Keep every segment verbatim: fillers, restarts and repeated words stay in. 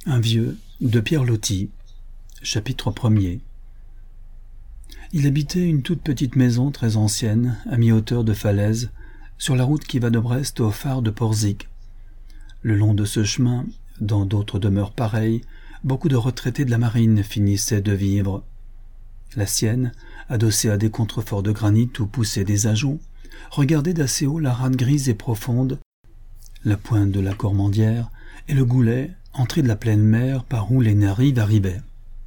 Un vieux de Pierre Loti, chapitre premier. Il habitait une toute petite maison très ancienne, à mi-hauteur de falaise, sur la route qui va de Brest au phare de Porzic. Le long de ce chemin, dans d'autres demeures pareilles, beaucoup de retraités de la marine finissaient de vivre. La sienne, adossée à des contreforts de granit où poussaient des ajoncs, regardait d'assez haut la rade grise et profonde, la pointe de la Cormandière et le Goulet, entrée de la pleine mer par où les Narives arrivaient.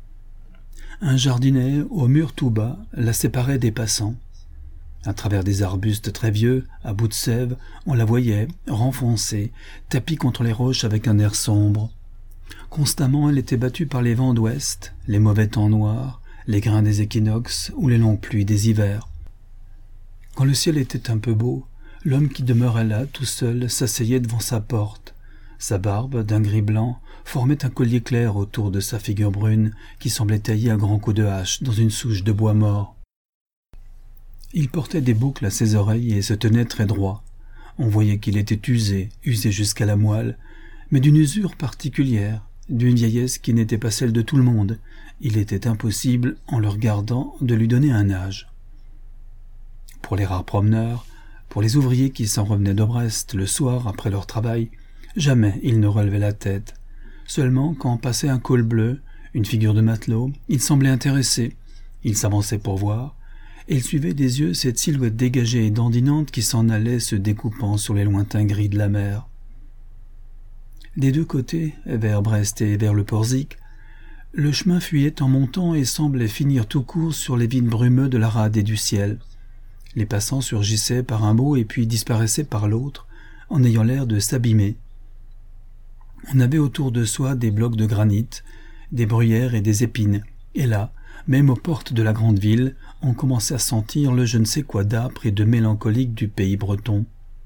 Un jardinet au mur tout bas la séparait des passants. À travers des arbustes très vieux, à bout de sève, on la voyait, renfoncée, tapie contre les roches avec un air sombre. Constamment, elle était battue par les vents d'ouest, les mauvais temps noirs, les grains des équinoxes ou les longues pluies des hivers. Quand le ciel était un peu beau, l'homme qui demeurait là, tout seul, s'asseyait devant sa porte. Sa barbe, d'un gris blanc, formait un collier clair autour de sa figure brune qui semblait taillée à grands coups de hache dans une souche de bois mort. Il portait des boucles à ses oreilles et se tenait très droit. On voyait qu'il était usé, usé jusqu'à la moelle, mais d'une usure particulière, d'une vieillesse qui n'était pas celle de tout le monde. Il était impossible, en le regardant, de lui donner un âge. Pour les rares promeneurs, pour les ouvriers qui s'en revenaient de Brest le soir après leur travail, jamais il ne relevait la tête. Seulement, quand passait un col bleu, une figure de matelot, il semblait intéressé. Il s'avançait pour voir, et il suivait des yeux cette silhouette dégagée et dandinante qui s'en allait se découpant sur les lointains gris de la mer. Des deux côtés, vers Brest et vers le Porzic, le chemin fuyait en montant et semblait finir tout court sur les vides brumeux de la rade et du ciel. Les passants surgissaient par un bout et puis disparaissaient par l'autre, en ayant l'air de s'abîmer. On avait autour de soi des blocs de granit, des bruyères et des épines, et là, même aux portes de la grande ville, on commençait à sentir le je ne sais quoi d'âpre et de mélancolique du pays breton.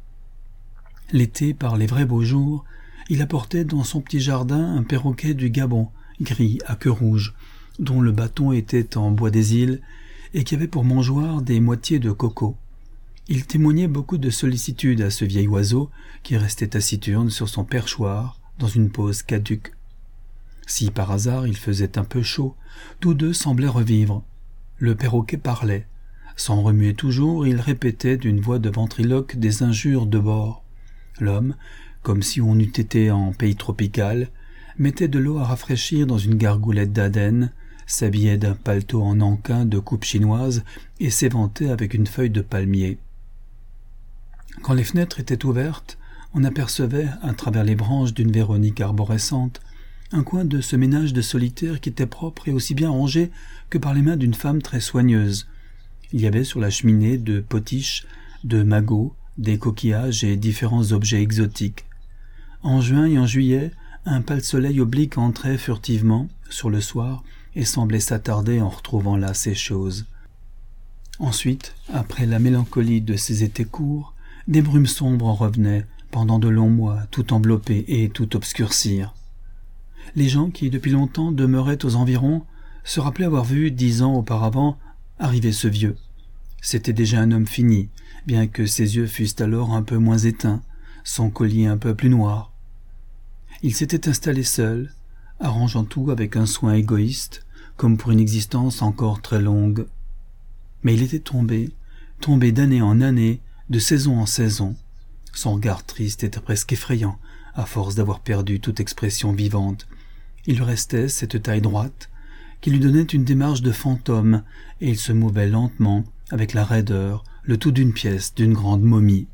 L'été, par les vrais beaux jours, il apportait dans son petit jardin un perroquet du Gabon, gris à queue rouge, dont le bâton était en bois des îles et qui avait pour mangeoire des moitiés de coco. Il témoignait beaucoup de sollicitude à ce vieil oiseau qui restait taciturne sur son perchoir dans une pose caduque. Si par hasard il faisait un peu chaud, tous deux semblaient revivre. Le perroquet parlait. Sans remuer toujours, il répétait d'une voix de ventriloque des injures de bord. L'homme, comme si on eût été en pays tropical, mettait de l'eau à rafraîchir dans une gargoulette d'Aden, s'habillait d'un paletot en nankin de coupe chinoise et s'éventait avec une feuille de palmier. Quand les fenêtres étaient ouvertes, on apercevait, à travers les branches d'une véronique arborescente, un coin de ce ménage de solitaires qui était propre et aussi bien rangé que par les mains d'une femme très soigneuse. Il y avait sur la cheminée de potiches, de magots, des coquillages et différents objets exotiques. En juin et en juillet, un pâle soleil oblique entrait furtivement, sur le soir, et semblait s'attarder en retrouvant là ces choses. Ensuite, après la mélancolie de ces étés courts, des brumes sombres en revenaient, pendant de longs mois, tout envelopper et tout obscurcir. Les gens qui, depuis longtemps, demeuraient aux environs, se rappelaient avoir vu, dix ans auparavant, arriver ce vieux. C'était déjà un homme fini, bien que ses yeux fussent alors un peu moins éteints, son collier un peu plus noir. Il s'était installé seul, arrangeant tout avec un soin égoïste, comme pour une existence encore très longue. Mais il était tombé, tombé d'année en année, de saison en saison. Son regard triste était presque effrayant, à force d'avoir perdu toute expression vivante. Il lui restait cette taille droite, qui lui donnait une démarche de fantôme, et il se mouvait lentement, avec la raideur, le tout d'une pièce, d'une grande momie.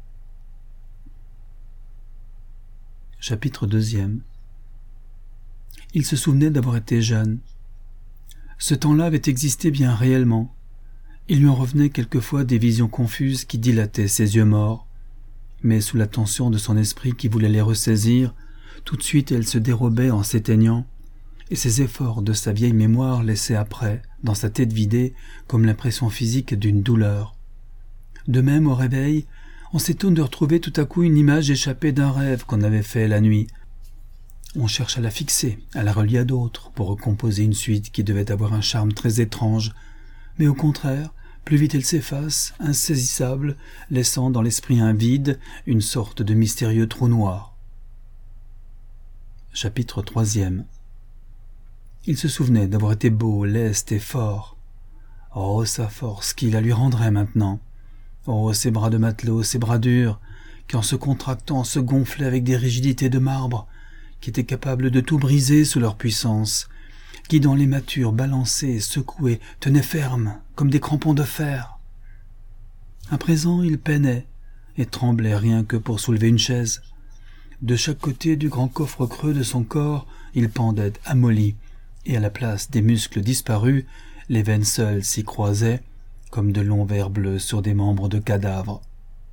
Chapitre deuxième. Il se souvenait d'avoir été jeune. Ce temps-là avait existé bien réellement. Il lui en revenait quelquefois des visions confuses qui dilataient ses yeux morts. Mais sous la tension de son esprit qui voulait les ressaisir, tout de suite elles se dérobaient en s'éteignant, et ces efforts de sa vieille mémoire laissaient après, dans sa tête vidée, comme l'impression physique d'une douleur. De même, au réveil, on s'étonne de retrouver tout à coup une image échappée d'un rêve qu'on avait fait la nuit. On cherche à la fixer, à la relier à d'autres, pour recomposer une suite qui devait avoir un charme très étrange, mais au contraire, plus vite elle s'efface, insaisissable, laissant dans l'esprit un vide, une sorte de mystérieux trou noir. Chapitre troisième. Il se souvenait d'avoir été beau, leste et fort. Oh, sa force, qui la lui rendrait maintenant. Oh, ses bras de matelot, ses bras durs, qui en se contractant se gonflaient avec des rigidités de marbre, qui étaient capables de tout briser sous leur puissance, qui dans les mâtures balançaient, secouaient, tenaient ferme, comme des crampons de fer. À présent, il peinait, et tremblait rien que pour soulever une chaise. De chaque côté du grand coffre creux de son corps, il pendait amolli, et à la place des muscles disparus, les veines seules s'y croisaient, comme de longs vers bleus sur des membres de cadavres.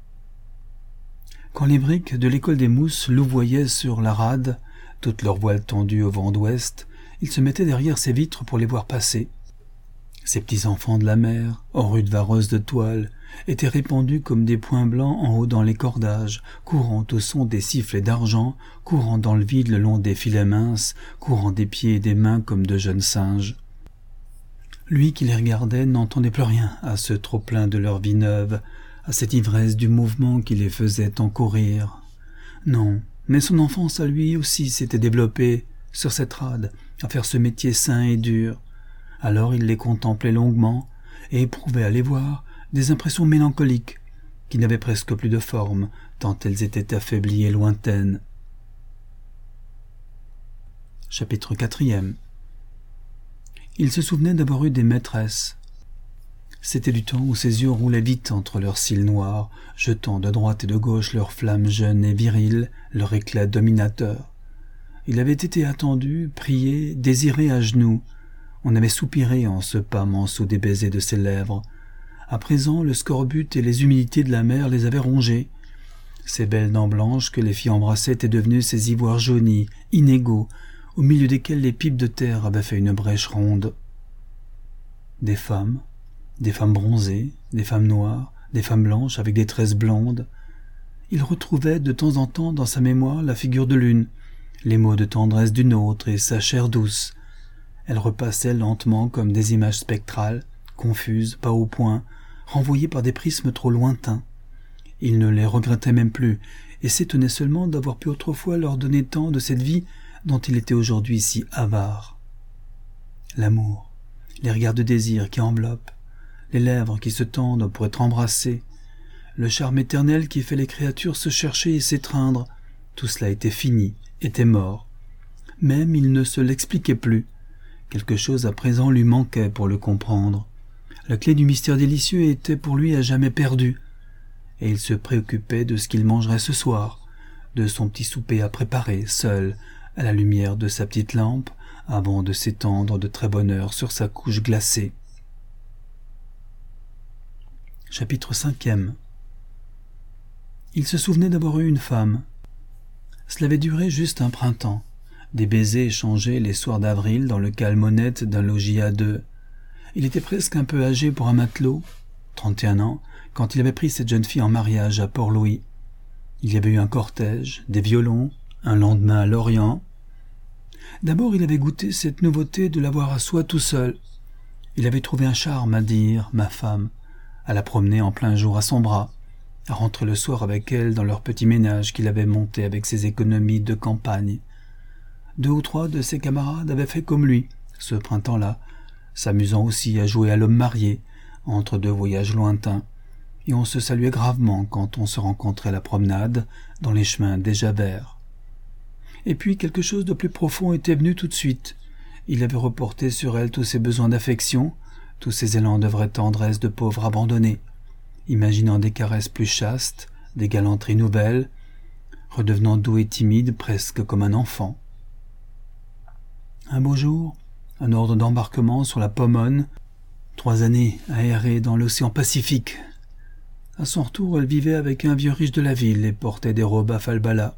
Quand les briques de l'école des mousses louvoyaient sur la rade, toutes leurs voiles tendues au vent d'ouest, il se mettait derrière ses vitres pour les voir passer. Ces petits enfants de la mer, aux rudes vareuses de toile, étaient répandus comme des points blancs en haut dans les cordages, courant au son des sifflets d'argent, courant dans le vide le long des filets minces, courant des pieds et des mains comme de jeunes singes. Lui qui les regardait n'entendait plus rien à ce trop-plein de leur vie neuve, à cette ivresse du mouvement qui les faisait encourir. Non, mais son enfance à lui aussi s'était développée sur cette rade, à faire ce métier sain et dur. Alors il les contemplait longuement et éprouvait à les voir des impressions mélancoliques qui n'avaient presque plus de forme, tant elles étaient affaiblies et lointaines. Chapitre quatrième. Il se souvenait d'avoir eu des maîtresses. C'était du temps où ses yeux roulaient vite entre leurs cils noirs, jetant de droite et de gauche leurs flammes jeunes et viriles, leur éclat dominateur. Il avait été attendu, prié, désiré à genoux. On avait soupiré en se pâmant sous des baisers de ses lèvres. À présent, le scorbut et les humidités de la mer les avaient rongés. Ces belles dents blanches que les filles embrassaient étaient devenues ces ivoires jaunis, inégaux, au milieu desquels les pipes de terre avaient fait une brèche ronde. Des femmes, des femmes bronzées, des femmes noires, des femmes blanches avec des tresses blondes. Il retrouvait de temps en temps dans sa mémoire la figure de l'une, les mots de tendresse d'une autre et sa chair douce. Elle repassait lentement comme des images spectrales, confuses, pas au point, renvoyées par des prismes trop lointains. Il ne les regrettait même plus, et s'étonnait seulement d'avoir pu autrefois leur donner tant de cette vie dont il était aujourd'hui si avare. L'amour, les regards de désir qui enveloppent, les lèvres qui se tendent pour être embrassées, le charme éternel qui fait les créatures se chercher et s'étreindre, tout cela était fini, était mort. Même il ne se l'expliquait plus. Quelque chose à présent lui manquait pour le comprendre. La clé du mystère délicieux était pour lui à jamais perdue, et il se préoccupait de ce qu'il mangerait ce soir, de son petit souper à préparer, seul, à la lumière de sa petite lampe, avant de s'étendre de très bonne heure sur sa couche glacée. Chapitre cinquième. Il se souvenait d'avoir eu une femme. Cela avait duré juste un printemps, des baisers échangés les soirs d'avril dans le calme honnête d'un logis à deux. Il était presque un peu âgé pour un matelot, trente et un ans, quand il avait pris cette jeune fille en mariage à Port-Louis. Il y avait eu un cortège, des violons, un lendemain à Lorient. D'abord il avait goûté cette nouveauté de l'avoir à soi tout seul. Il avait trouvé un charme à dire « ma femme », à la promener en plein jour à son bras, à rentrer le soir avec elle dans leur petit ménage qu'il avait monté avec ses économies de campagne. Deux ou trois de ses camarades avaient fait comme lui, ce printemps-là, s'amusant aussi à jouer à l'homme marié, entre deux voyages lointains, et on se saluait gravement quand on se rencontrait à la promenade, dans les chemins déjà verts. Et puis quelque chose de plus profond était venu tout de suite. Il avait reporté sur elle tous ses besoins d'affection, tous ses élans de vraie tendresse de pauvre abandonné, imaginant des caresses plus chastes, des galanteries nouvelles, redevenant doux et timide presque comme un enfant. Un beau jour, un ordre d'embarquement sur la Pomone, trois années à errer dans l'océan Pacifique. À son retour, elle vivait avec un vieux riche de la ville et portait des robes à falbala.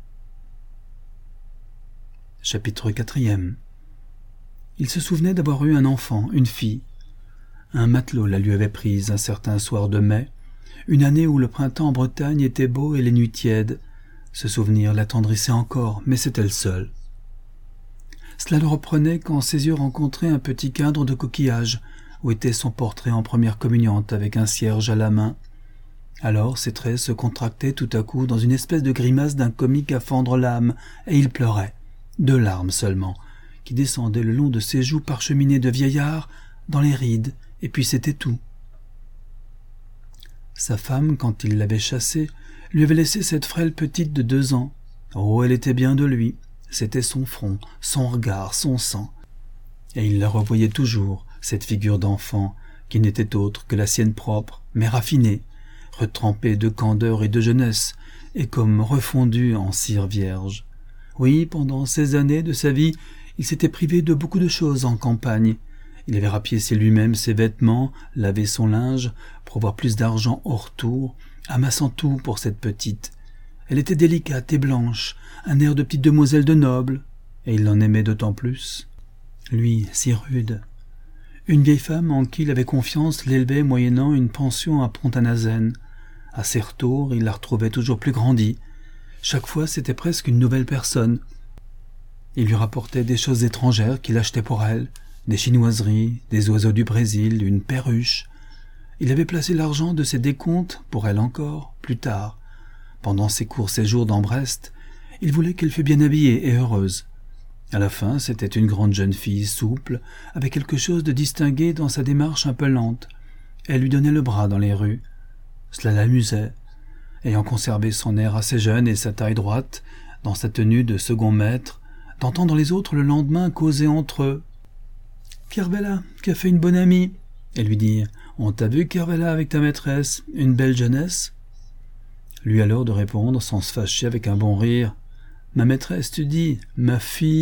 Chapitre quatrième. Il se souvenait d'avoir eu un enfant, une fille. Un matelot la lui avait prise un certain soir de mai, une année où le printemps en Bretagne était beau et les nuits tièdes. Ce souvenir l'attendrissait encore, mais c'était le seul. Cela le reprenait quand ses yeux rencontraient un petit cadre de coquillages, où était son portrait en première communiante avec un cierge à la main. Alors ses traits se contractaient tout à coup dans une espèce de grimace d'un comique à fendre l'âme, et il pleurait, deux larmes seulement, qui descendaient le long de ses joues parcheminées de vieillard, dans les rides, et puis c'était tout. Sa femme, quand il l'avait chassée, lui avait laissé cette frêle petite de deux ans. Oh, elle était bien de lui, c'était son front, son regard, son sang. Et il la revoyait toujours, cette figure d'enfant, qui n'était autre que la sienne propre, mais raffinée, retrempée de candeur et de jeunesse, et comme refondue en cire vierge. Oui, pendant ces années de sa vie, il s'était privé de beaucoup de choses en campagne. Il avait rapiécé lui-même ses vêtements, lavé son linge, pour avoir plus d'argent au retour, amassant tout pour cette petite. Elle était délicate et blanche, un air de petite demoiselle de noble, et il l'en aimait d'autant plus. Lui, si rude. Une vieille femme en qui il avait confiance l'élevait moyennant une pension à Pont-à-Nazen. À ses retours, il la retrouvait toujours plus grandie. Chaque fois, c'était presque une nouvelle personne. Il lui rapportait des choses étrangères qu'il achetait pour elle, des chinoiseries, des oiseaux du Brésil, une perruche. Il avait placé l'argent de ses décomptes, pour elle encore, plus tard. Pendant ses courts séjours dans Brest, il voulait qu'elle fût bien habillée et heureuse. À la fin, c'était une grande jeune fille souple, avec quelque chose de distingué dans sa démarche un peu lente. Elle lui donnait le bras dans les rues. Cela l'amusait. Ayant conservé son air assez jeune et sa taille droite, dans sa tenue de second maître, d'entendre les autres le lendemain causer entre eux. « Kervella, qu'a fait une bonne amie ?» et lui dire « On t'a vu, Kervella, avec ta maîtresse, une belle jeunesse ?» Lui alors de répondre, sans se fâcher, avec un bon rire « Ma maîtresse, tu dis, ma fille !»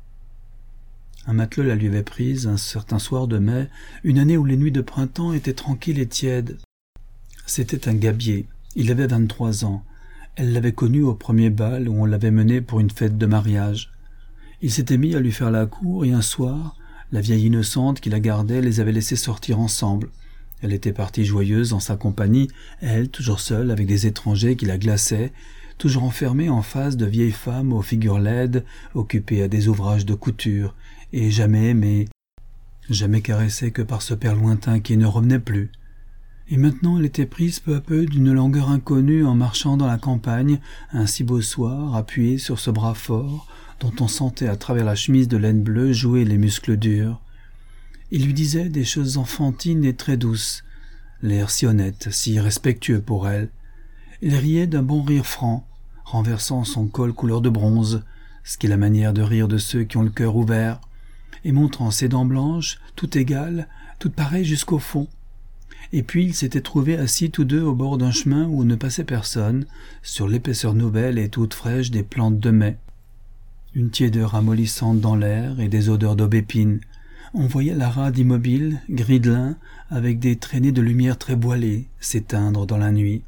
Un matelot la lui avait prise un certain soir de mai, une année où les nuits de printemps étaient tranquilles et tièdes. C'était un gabier, il avait vingt-trois ans. Elle l'avait connu au premier bal où on l'avait mené pour une fête de mariage. Il s'était mis à lui faire la cour et un soir, la vieille innocente qui la gardait les avait laissés sortir ensemble. Elle était partie joyeuse en sa compagnie, elle, toujours seule avec des étrangers qui la glaçaient, toujours enfermée en face de vieilles femmes aux figures laides, occupées à des ouvrages de couture, et jamais aimée, jamais caressée que par ce père lointain qui ne revenait plus. Et maintenant elle était prise peu à peu d'une langueur inconnue en marchant dans la campagne, un si beau soir, appuyée sur ce bras fort, dont on sentait à travers la chemise de laine bleue jouer les muscles durs. Il lui disait des choses enfantines et très douces, l'air si honnête, si respectueux pour elle. Il riait d'un bon rire franc, renversant son col couleur de bronze, ce qui est la manière de rire de ceux qui ont le cœur ouvert, et montrant ses dents blanches, toutes égales, toutes pareilles jusqu'au fond. Et puis ils s'étaient trouvés assis tous deux au bord d'un chemin où ne passait personne, sur l'épaisseur nouvelle et toute fraîche des plantes de mai. Une tiédeur amollissante dans l'air et des odeurs d'aubépine. On voyait la rade immobile, gris de lin, avec des traînées de lumière très voilées, s'éteindre dans la nuit.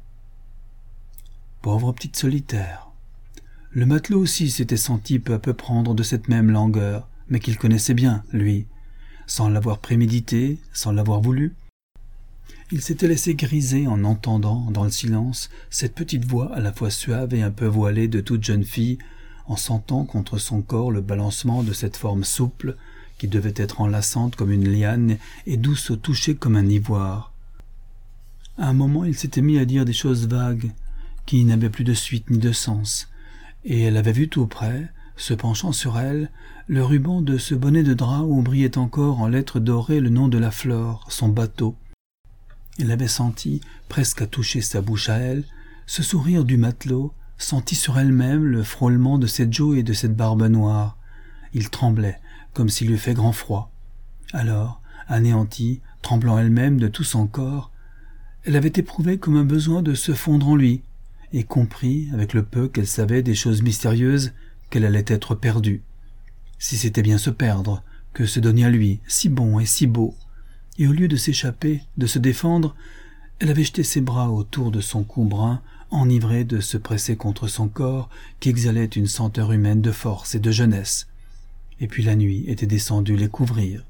Pauvre petite solitaire. Le matelot aussi s'était senti peu à peu prendre de cette même langueur, mais qu'il connaissait bien, lui, sans l'avoir prémédité, sans l'avoir voulu. Il s'était laissé griser en entendant, dans le silence, cette petite voix à la fois suave et un peu voilée de toute jeune fille, en sentant contre son corps le balancement de cette forme souple, qui devait être enlaçante comme une liane et douce au toucher comme un ivoire. À un moment, il s'était mis à dire des choses vagues, qui n'avaient plus de suite ni de sens, et elle avait vu tout près, se penchant sur elle, le ruban de ce bonnet de drap où brillait encore en lettres dorées le nom de la Flore, son bateau. Elle avait senti, presque à toucher sa bouche à elle, ce sourire du matelot, senti sur elle-même le frôlement de cette joue et de cette barbe noire. Il tremblait, comme s'il eût fait grand froid. Alors, anéantie, tremblant elle-même de tout son corps, elle avait éprouvé comme un besoin de se fondre en lui, et compris, avec le peu qu'elle savait des choses mystérieuses, qu'elle allait être perdue. Si c'était bien se perdre, que se donner à lui, si bon et si beau. Et au lieu de s'échapper, de se défendre, elle avait jeté ses bras autour de son cou brun, enivrée de se presser contre son corps, qui exhalait une senteur humaine de force et de jeunesse. Et puis la nuit était descendue les couvrir.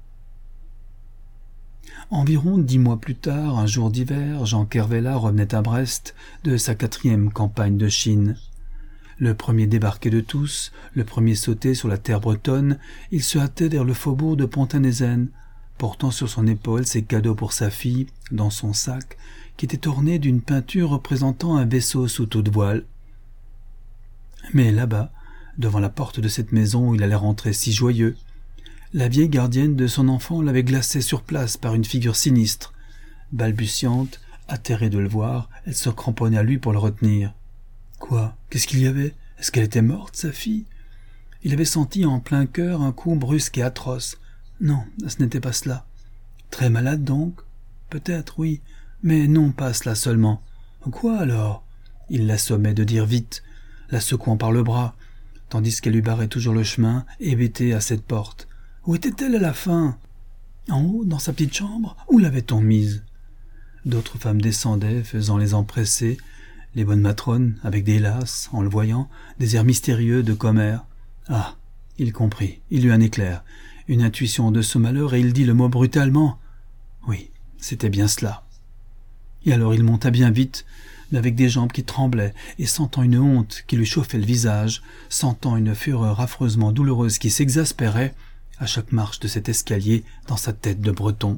Environ dix mois plus tard, un jour d'hiver, Jean Kervella revenait à Brest de sa quatrième campagne de Chine. Le premier débarqué de tous, le premier sauté sur la terre bretonne, il se hâtait vers le faubourg de Pont-à-Nazen, portant sur son épaule ses cadeaux pour sa fille, dans son sac, qui était orné d'une peinture représentant un vaisseau sous toute voile. Mais là-bas, devant la porte de cette maison où il allait rentrer si joyeux. La vieille gardienne de son enfant l'avait glacé sur place par une figure sinistre. Balbutiante, atterrée de le voir, elle se cramponnait à lui pour le retenir. Quoi? Qu'est-ce qu'il y avait? Est-ce qu'elle était morte, sa fille? Il avait senti en plein cœur un coup brusque et atroce. Non, ce n'était pas cela. Très malade donc? Peut-être, oui, mais non pas cela seulement. Quoi alors? Il l'assommait de dire vite, la secouant par le bras, tandis qu'elle lui barrait toujours le chemin, hébétée à cette porte. Où était-elle à la fin? En haut, dans sa petite chambre? Où l'avait-on mise? D'autres femmes descendaient, faisant les empressés, les bonnes matrones, avec des lasses, en le voyant, des airs mystérieux de commère. Ah, il comprit, il eut un éclair, une intuition de ce malheur, et il dit le mot brutalement. Oui, c'était bien cela. Et alors il monta bien vite, mais avec des jambes qui tremblaient, et sentant une honte qui lui chauffait le visage, sentant une fureur affreusement douloureuse qui s'exaspérait à chaque marche de cet escalier dans sa tête de Breton.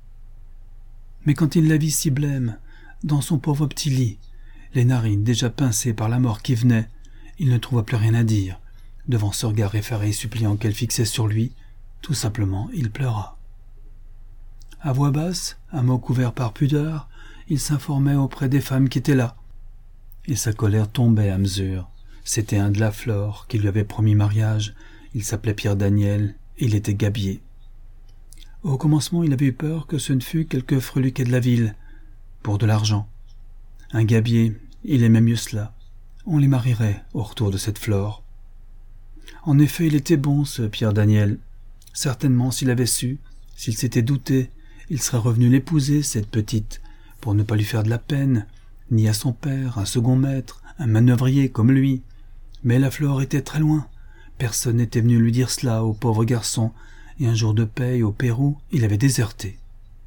Mais quand il la vit si blême, dans son pauvre petit lit, les narines déjà pincées par la mort qui venait, il ne trouva plus rien à dire. Devant ce regard effaré et suppliant qu'elle fixait sur lui, tout simplement il pleura. À voix basse, à mots couverts par pudeur, il s'informait auprès des femmes qui étaient là. Et sa colère tombait à mesure. C'était un de la Flore qui lui avait promis mariage. Il s'appelait Pierre Daniel, et il était gabier. Au commencement, il avait eu peur que ce ne fût quelque freluquet de la ville, pour de l'argent. Un gabier, il aimait mieux cela. On les marierait au retour de cette Flore. En effet, il était bon, ce Pierre Daniel. Certainement, s'il avait su, s'il s'était douté, il serait revenu l'épouser, cette petite, pour ne pas lui faire de la peine, ni à son père, un second maître, un manœuvrier comme lui. Mais la Flore était très loin. Personne n'était venu lui dire cela au pauvre garçon, et un jour de paye au Pérou, il avait déserté.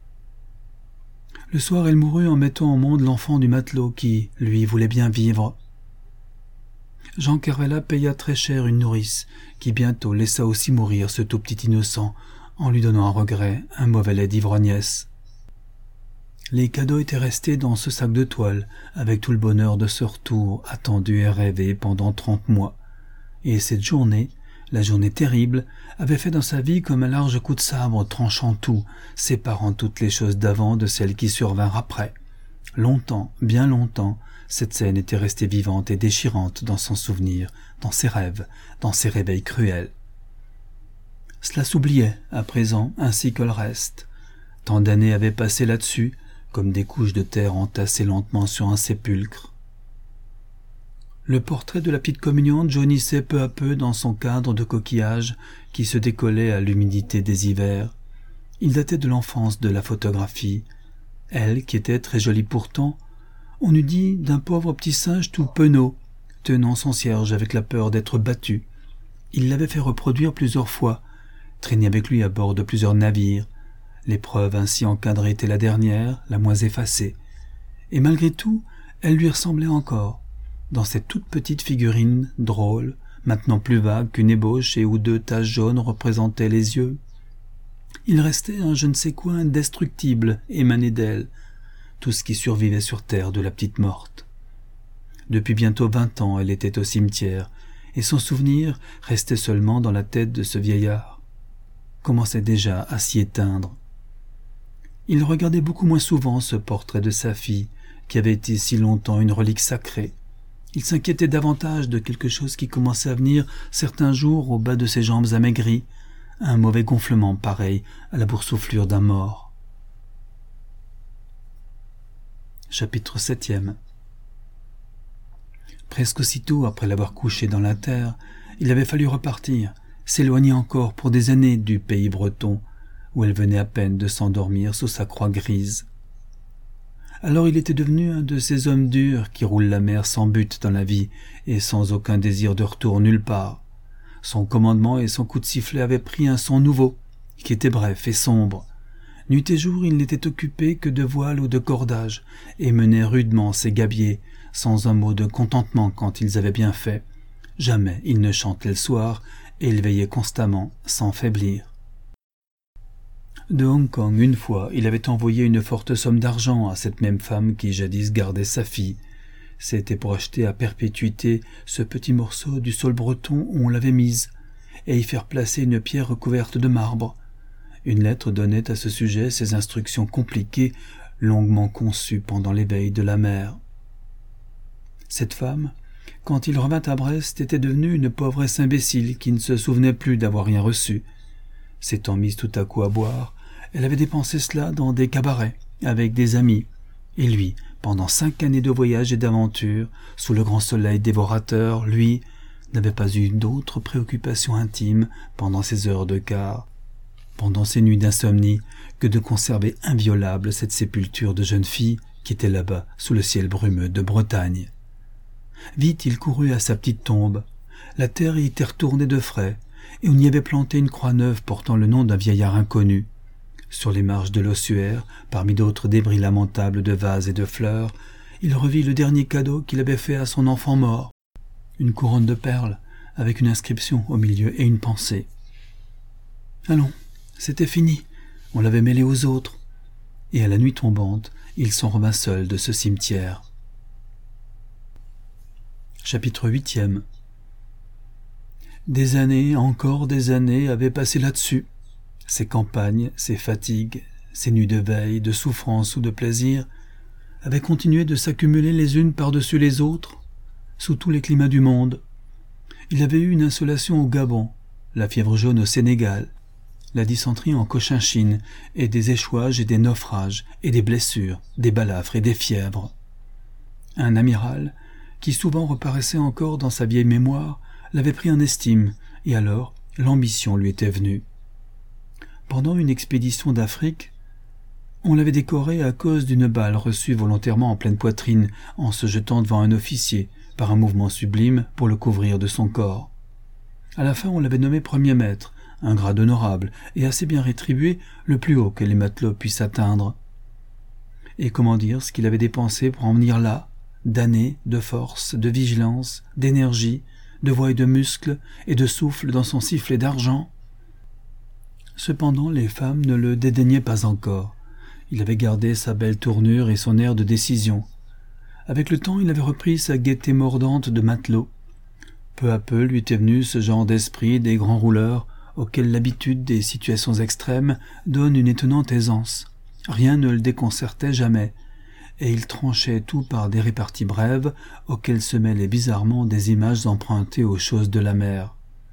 Le soir, elle mourut en mettant au monde l'enfant du matelot qui, lui, voulait bien vivre. Jean Kervella paya très cher une nourrice, qui bientôt laissa aussi mourir ce tout petit innocent, en lui donnant un regret, un mauvais lait d'ivrognesse. Les cadeaux étaient restés dans ce sac de toile, avec tout le bonheur de ce retour attendu et rêvé pendant trente mois. Et cette journée, la journée terrible, avait fait dans sa vie comme un large coup de sabre tranchant tout, séparant toutes les choses d'avant de celles qui survinrent après. Longtemps, bien longtemps, cette scène était restée vivante et déchirante dans son souvenir, dans ses rêves, dans ses réveils cruels. Cela s'oubliait, à présent, ainsi que le reste. Tant d'années avaient passé là-dessus, comme des couches de terre entassées lentement sur un sépulcre. Le portrait de la petite communiante jaunissait peu à peu dans son cadre de coquillage qui se décollait à l'humidité des hivers. Il datait de l'enfance de la photographie. Elle, qui était très jolie pourtant, on eût dit d'un pauvre petit singe tout penaud, tenant son cierge avec la peur d'être battu. Il l'avait fait reproduire plusieurs fois, traîné avec lui à bord de plusieurs navires. L'épreuve ainsi encadrée était la dernière, la moins effacée. Et malgré tout, elle lui ressemblait encore, dans cette toute petite figurine drôle, maintenant plus vague qu'une ébauche et où deux taches jaunes représentaient les yeux. Il restait un je ne sais quoi indestructible émané d'elle, tout ce qui survivait sur terre de la petite morte. Depuis bientôt vingt ans, elle était au cimetière, et son souvenir restait seulement dans la tête de ce vieillard. Commençait déjà à s'y éteindre. Il regardait beaucoup moins souvent ce portrait de sa fille, qui avait été si longtemps une relique sacrée. Il s'inquiétait davantage de quelque chose qui commençait à venir certains jours au bas de ses jambes amaigries, un mauvais gonflement pareil à la boursouflure d'un mort. Chapitre septième. Presque aussitôt après l'avoir couché dans la terre, il avait fallu repartir, s'éloigner encore pour des années du pays breton, où elle venait à peine de s'endormir sous sa croix grise. Alors il était devenu un de ces hommes durs qui roulent la mer sans but dans la vie et sans aucun désir de retour nulle part. Son commandement et son coup de sifflet avaient pris un son nouveau, qui était bref et sombre. Nuit et jour, il n'était occupé que de voile ou de cordage, et menait rudement ses gabiers, sans un mot de contentement quand ils avaient bien fait. Jamais il ne chantait le soir, et il veillait constamment, sans faiblir. De Hong Kong, une fois, il avait envoyé une forte somme d'argent à cette même femme qui jadis gardait sa fille. C'était pour acheter à perpétuité ce petit morceau du sol breton où on l'avait mise, et y faire placer une pierre recouverte de marbre. Une lettre donnait à ce sujet ses instructions compliquées, longuement conçues pendant l'éveil de la mère. Cette femme, quand il revint à Brest, était devenue une pauvresse imbécile qui ne se souvenait plus d'avoir rien reçu. S'étant mise tout à coup à boire, elle avait dépensé cela dans des cabarets, avec des amis, et lui, pendant cinq années de voyage et d'aventure, sous le grand soleil dévorateur, lui, n'avait pas eu d'autre préoccupation intime pendant ses heures de quart, pendant ses nuits d'insomnie, que de conserver inviolable cette sépulture de jeune fille qui était là-bas sous le ciel brumeux de Bretagne. Vite il courut à sa petite tombe. La terre y était retournée de frais, et on y avait planté une croix neuve portant le nom d'un vieillard inconnu. Sur les marges de l'ossuaire, parmi d'autres débris lamentables de vases et de fleurs, il revit le dernier cadeau qu'il avait fait à son enfant mort, une couronne de perles, avec une inscription au milieu et une pensée. Allons, c'était fini, on l'avait mêlé aux autres, et à la nuit tombante, il s'en revint seul de ce cimetière. Chapitre huitième. Des années, encore des années, avaient passé là-dessus. Ces campagnes, ces fatigues, ces nuits de veille, de souffrance ou de plaisir, avaient continué de s'accumuler les unes par-dessus les autres, sous tous les climats du monde. Il avait eu une insolation au Gabon, la fièvre jaune au Sénégal, la dysenterie en Cochinchine, et des échouages et des naufrages, et des blessures, des balafres et des fièvres. Un amiral, qui souvent reparaissait encore dans sa vieille mémoire, l'avait pris en estime, et alors l'ambition lui était venue. Pendant une expédition d'Afrique, on l'avait décoré à cause d'une balle reçue volontairement en pleine poitrine en se jetant devant un officier par un mouvement sublime pour le couvrir de son corps. À la fin, on l'avait nommé premier maître, un grade honorable et assez bien rétribué, le plus haut que les matelots puissent atteindre. Et comment dire ce qu'il avait dépensé pour en venir là, d'années, de force, de vigilance, d'énergie, de voix et de muscles, et de souffle dans son sifflet d'argent. Cependant, les femmes ne le dédaignaient pas encore. Il avait gardé sa belle tournure et son air de décision. Avec le temps, il avait repris sa gaieté mordante de matelot. Peu à peu lui était venu ce genre d'esprit des grands rouleurs auxquels l'habitude des situations extrêmes donne une étonnante aisance. Rien ne le déconcertait jamais, et il tranchait tout par des réparties brèves auxquelles se mêlaient bizarrement des images empruntées aux choses de la mer.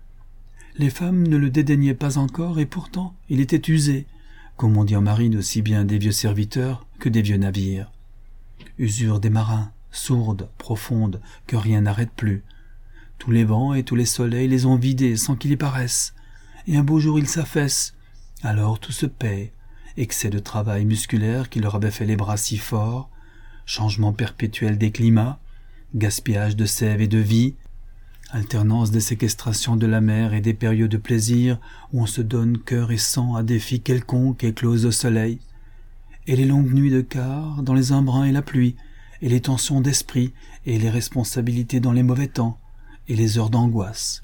Les femmes ne le dédaignaient pas encore, et pourtant il était usé, comme on dit en marine aussi bien des vieux serviteurs que des vieux navires. Usure des marins, sourde, profonde, que rien n'arrête plus. Tous les vents et tous les soleils les ont vidés sans qu'il y paraisse, et un beau jour ils s'affaissent. Alors tout se paie, excès de travail musculaire qui leur avait fait les bras si forts, changement perpétuel des climats, gaspillage de sève et de vie, alternance des séquestrations de la mer et des périodes de plaisir où on se donne cœur et sang à des filles quelconques écloses au soleil, et les longues nuits de quart dans les embruns et la pluie, et les tensions d'esprit et les responsabilités dans les mauvais temps, et les heures d'angoisse.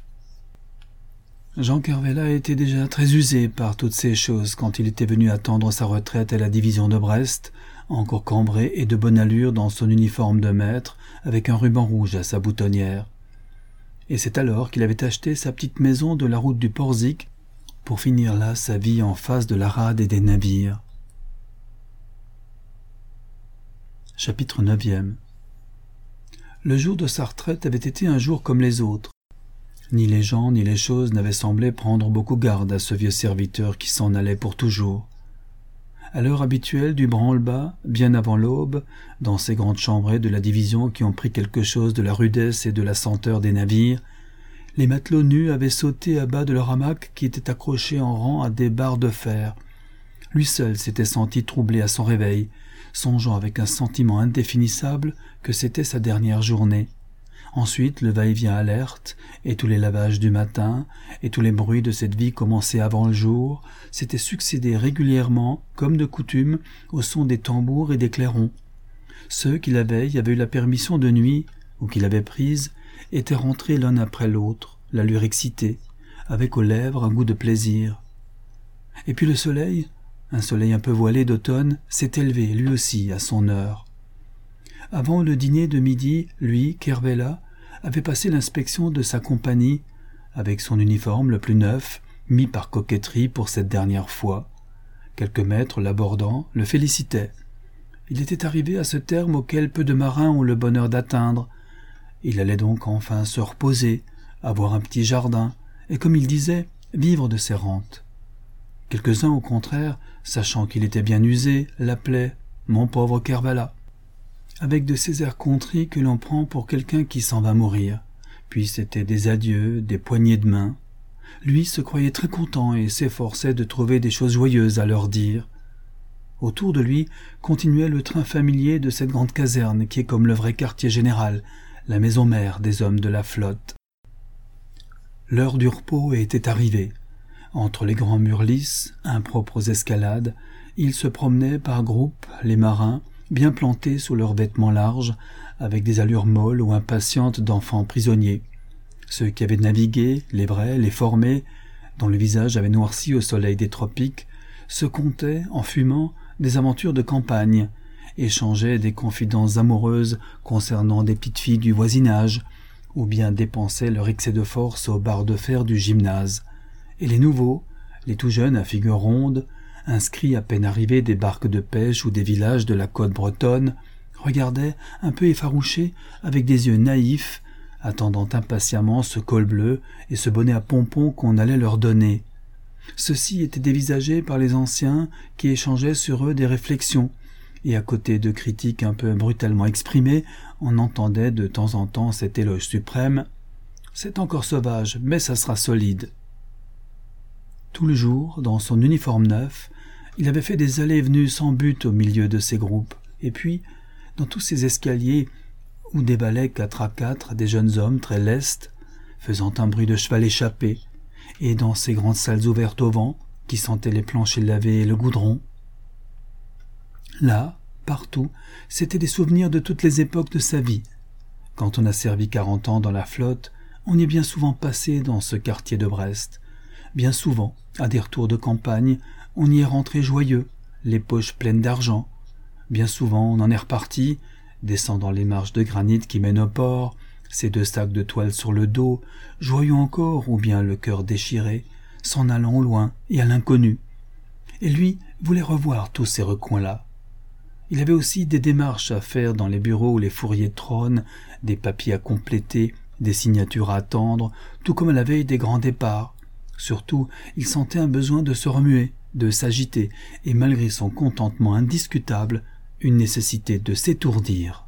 Jean Kervella était déjà très usé par toutes ces choses quand il était venu attendre sa retraite à la division de Brest, encore cambré et de bonne allure dans son uniforme de maître, avec un ruban rouge à sa boutonnière. Et c'est alors qu'il avait acheté sa petite maison de la route du Porzic pour finir là sa vie en face de la rade et des navires. Chapitre neuvième. Le jour de sa retraite avait été un jour comme les autres. Ni les gens ni les choses n'avaient semblé prendre beaucoup garde à ce vieux serviteur qui s'en allait pour toujours. À l'heure habituelle du branle-bas, bien avant l'aube, dans ces grandes chambrées de la division qui ont pris quelque chose de la rudesse et de la senteur des navires, les matelots nus avaient sauté à bas de leur hamac qui était accroché en rang à des barres de fer. Lui seul s'était senti troublé à son réveil, songeant avec un sentiment indéfinissable que c'était sa dernière journée. Ensuite, le va-et-vient alerte, et tous les lavages du matin, et tous les bruits de cette vie commencée avant le jour, s'étaient succédés régulièrement, comme de coutume, au son des tambours et des clairons. Ceux qui la veille avaient eu la permission de nuit, ou qui l'avaient prise, étaient rentrés l'un après l'autre, l'allure excitée, avec aux lèvres un goût de plaisir. Et puis le soleil, un soleil un peu voilé d'automne, s'est élevé lui aussi à son heure. Avant le dîner de midi, lui, Kervella, avait passé l'inspection de sa compagnie, avec son uniforme le plus neuf, mis par coquetterie pour cette dernière fois. Quelques maîtres l'abordant le félicitaient. Il était arrivé à ce terme auquel peu de marins ont le bonheur d'atteindre. Il allait donc enfin se reposer, avoir un petit jardin, et comme il disait, vivre de ses rentes. Quelques-uns, au contraire, sachant qu'il était bien usé, l'appelaient « mon pauvre Kervella », avec de ces airs contrits que l'on prend pour quelqu'un qui s'en va mourir. Puis c'étaient des adieux, des poignées de main. Lui se croyait très content et s'efforçait de trouver des choses joyeuses à leur dire. Autour de lui continuait le train familier de cette grande caserne qui est comme le vrai quartier général, la maison mère des hommes de la flotte. L'heure du repos était arrivée. Entre les grands murs lisses, impropres aux escalades, ils se promenaient par groupes, les marins, bien plantés sous leurs vêtements larges, avec des allures molles ou impatientes d'enfants prisonniers. Ceux qui avaient navigué, les vrais, les formés, dont le visage avait noirci au soleil des tropiques, se contaient, en fumant, des aventures de campagne, échangeaient des confidences amoureuses concernant des petites filles du voisinage, ou bien dépensaient leur excès de force aux barres de fer du gymnase. Et les nouveaux, les tout jeunes à figure ronde, inscrits à peine arrivés des barques de pêche ou des villages de la côte bretonne, regardaient un peu effarouchés avec des yeux naïfs, attendant impatiemment ce col bleu et ce bonnet à pompons qu'on allait leur donner. Ceux-ci étaient dévisagés par les anciens qui échangeaient sur eux des réflexions, et à côté de critiques un peu brutalement exprimées, on entendait de temps en temps cet éloge suprême « C'est encore sauvage, mais ça sera solide ». Tout le jour, dans son uniforme neuf, il avait fait des allées et venues sans but au milieu de ces groupes, et puis, dans tous ces escaliers où dévalaient quatre à quatre des jeunes hommes très lestes, faisant un bruit de cheval échappé, et dans ces grandes salles ouvertes au vent, qui sentaient les planchers lavés et le goudron. Là, partout, c'étaient des souvenirs de toutes les époques de sa vie. Quand on a servi quarante ans dans la flotte, on y est bien souvent passé dans ce quartier de Brest. Bien souvent, à des retours de campagne, on y est rentré joyeux, les poches pleines d'argent. Bien souvent, on en est reparti, descendant les marches de granit qui mènent au port, ses deux sacs de toile sur le dos, joyeux encore ou bien le cœur déchiré, s'en allant au loin et à l'inconnu. Et lui voulait revoir tous ces recoins-là. Il avait aussi des démarches à faire dans les bureaux où les fourriers trônent, des papiers à compléter, des signatures à attendre, tout comme à la veille des grands départs. Surtout, il sentait un besoin de se remuer, de s'agiter, et malgré son contentement indiscutable, une nécessité de s'étourdir.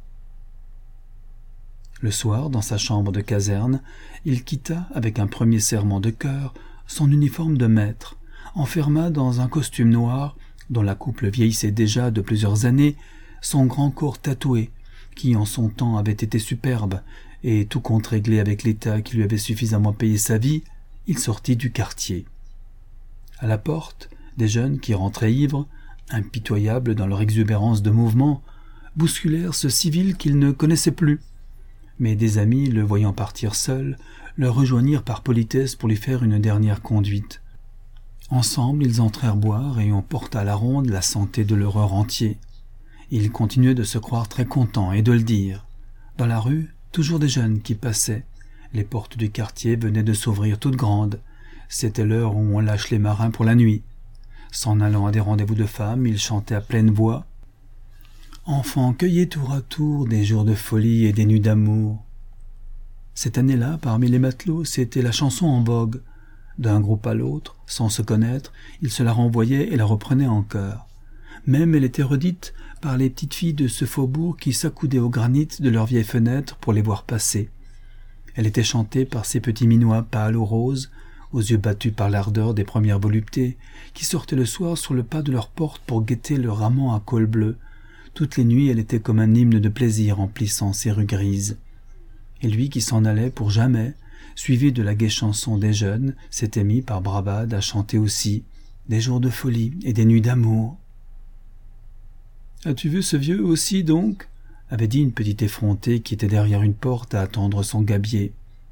Le soir, dans sa chambre de caserne, il quitta, avec un premier serrement de cœur, son uniforme de maître, enferma dans un costume noir, dont la coupe le vieillissait déjà de plusieurs années, son grand corps tatoué, qui en son temps avait été superbe, et tout compte réglé avec l'État qui lui avait suffisamment payé sa vie, il sortit du quartier. À la porte, des jeunes qui rentraient ivres, impitoyables dans leur exubérance de mouvement, bousculèrent ce civil qu'ils ne connaissaient plus. Mais des amis, le voyant partir seul, le rejoignirent par politesse pour lui faire une dernière conduite. Ensemble, ils entrèrent boire et on porta à la ronde la santé de l'heureux rentier. Il continuait de se croire très content et de le dire. Dans la rue, toujours des jeunes qui passaient. Les portes du quartier venaient de s'ouvrir toutes grandes. C'était l'heure où on lâche les marins pour la nuit. S'en allant à des rendez-vous de femmes, il chantait à pleine voix. Enfants, cueillez tour à tour des jours de folie et des nuits d'amour. Cette année-là, parmi les matelots, c'était la chanson en vogue. D'un groupe à l'autre, sans se connaître, ils se la renvoyaient et la reprenaient en chœur. Même elle était redite par les petites filles de ce faubourg qui s'accoudaient au granit de leurs vieilles fenêtres pour les voir passer. Elle était chantée par ces petits minois pâles ou roses, aux yeux battus par l'ardeur des premières voluptés, qui sortaient le soir sur le pas de leur porte pour guetter leur amant à col bleu. Toutes les nuits, elle était comme un hymne de plaisir emplissant ces rues grises. Et lui qui s'en allait pour jamais, suivi de la gaie chanson des jeunes, s'était mis par bravade à chanter aussi des jours de folie et des nuits d'amour. « As-tu vu ce vieux aussi, donc ?» avait dit une petite effrontée qui était derrière une porte à attendre son gabier.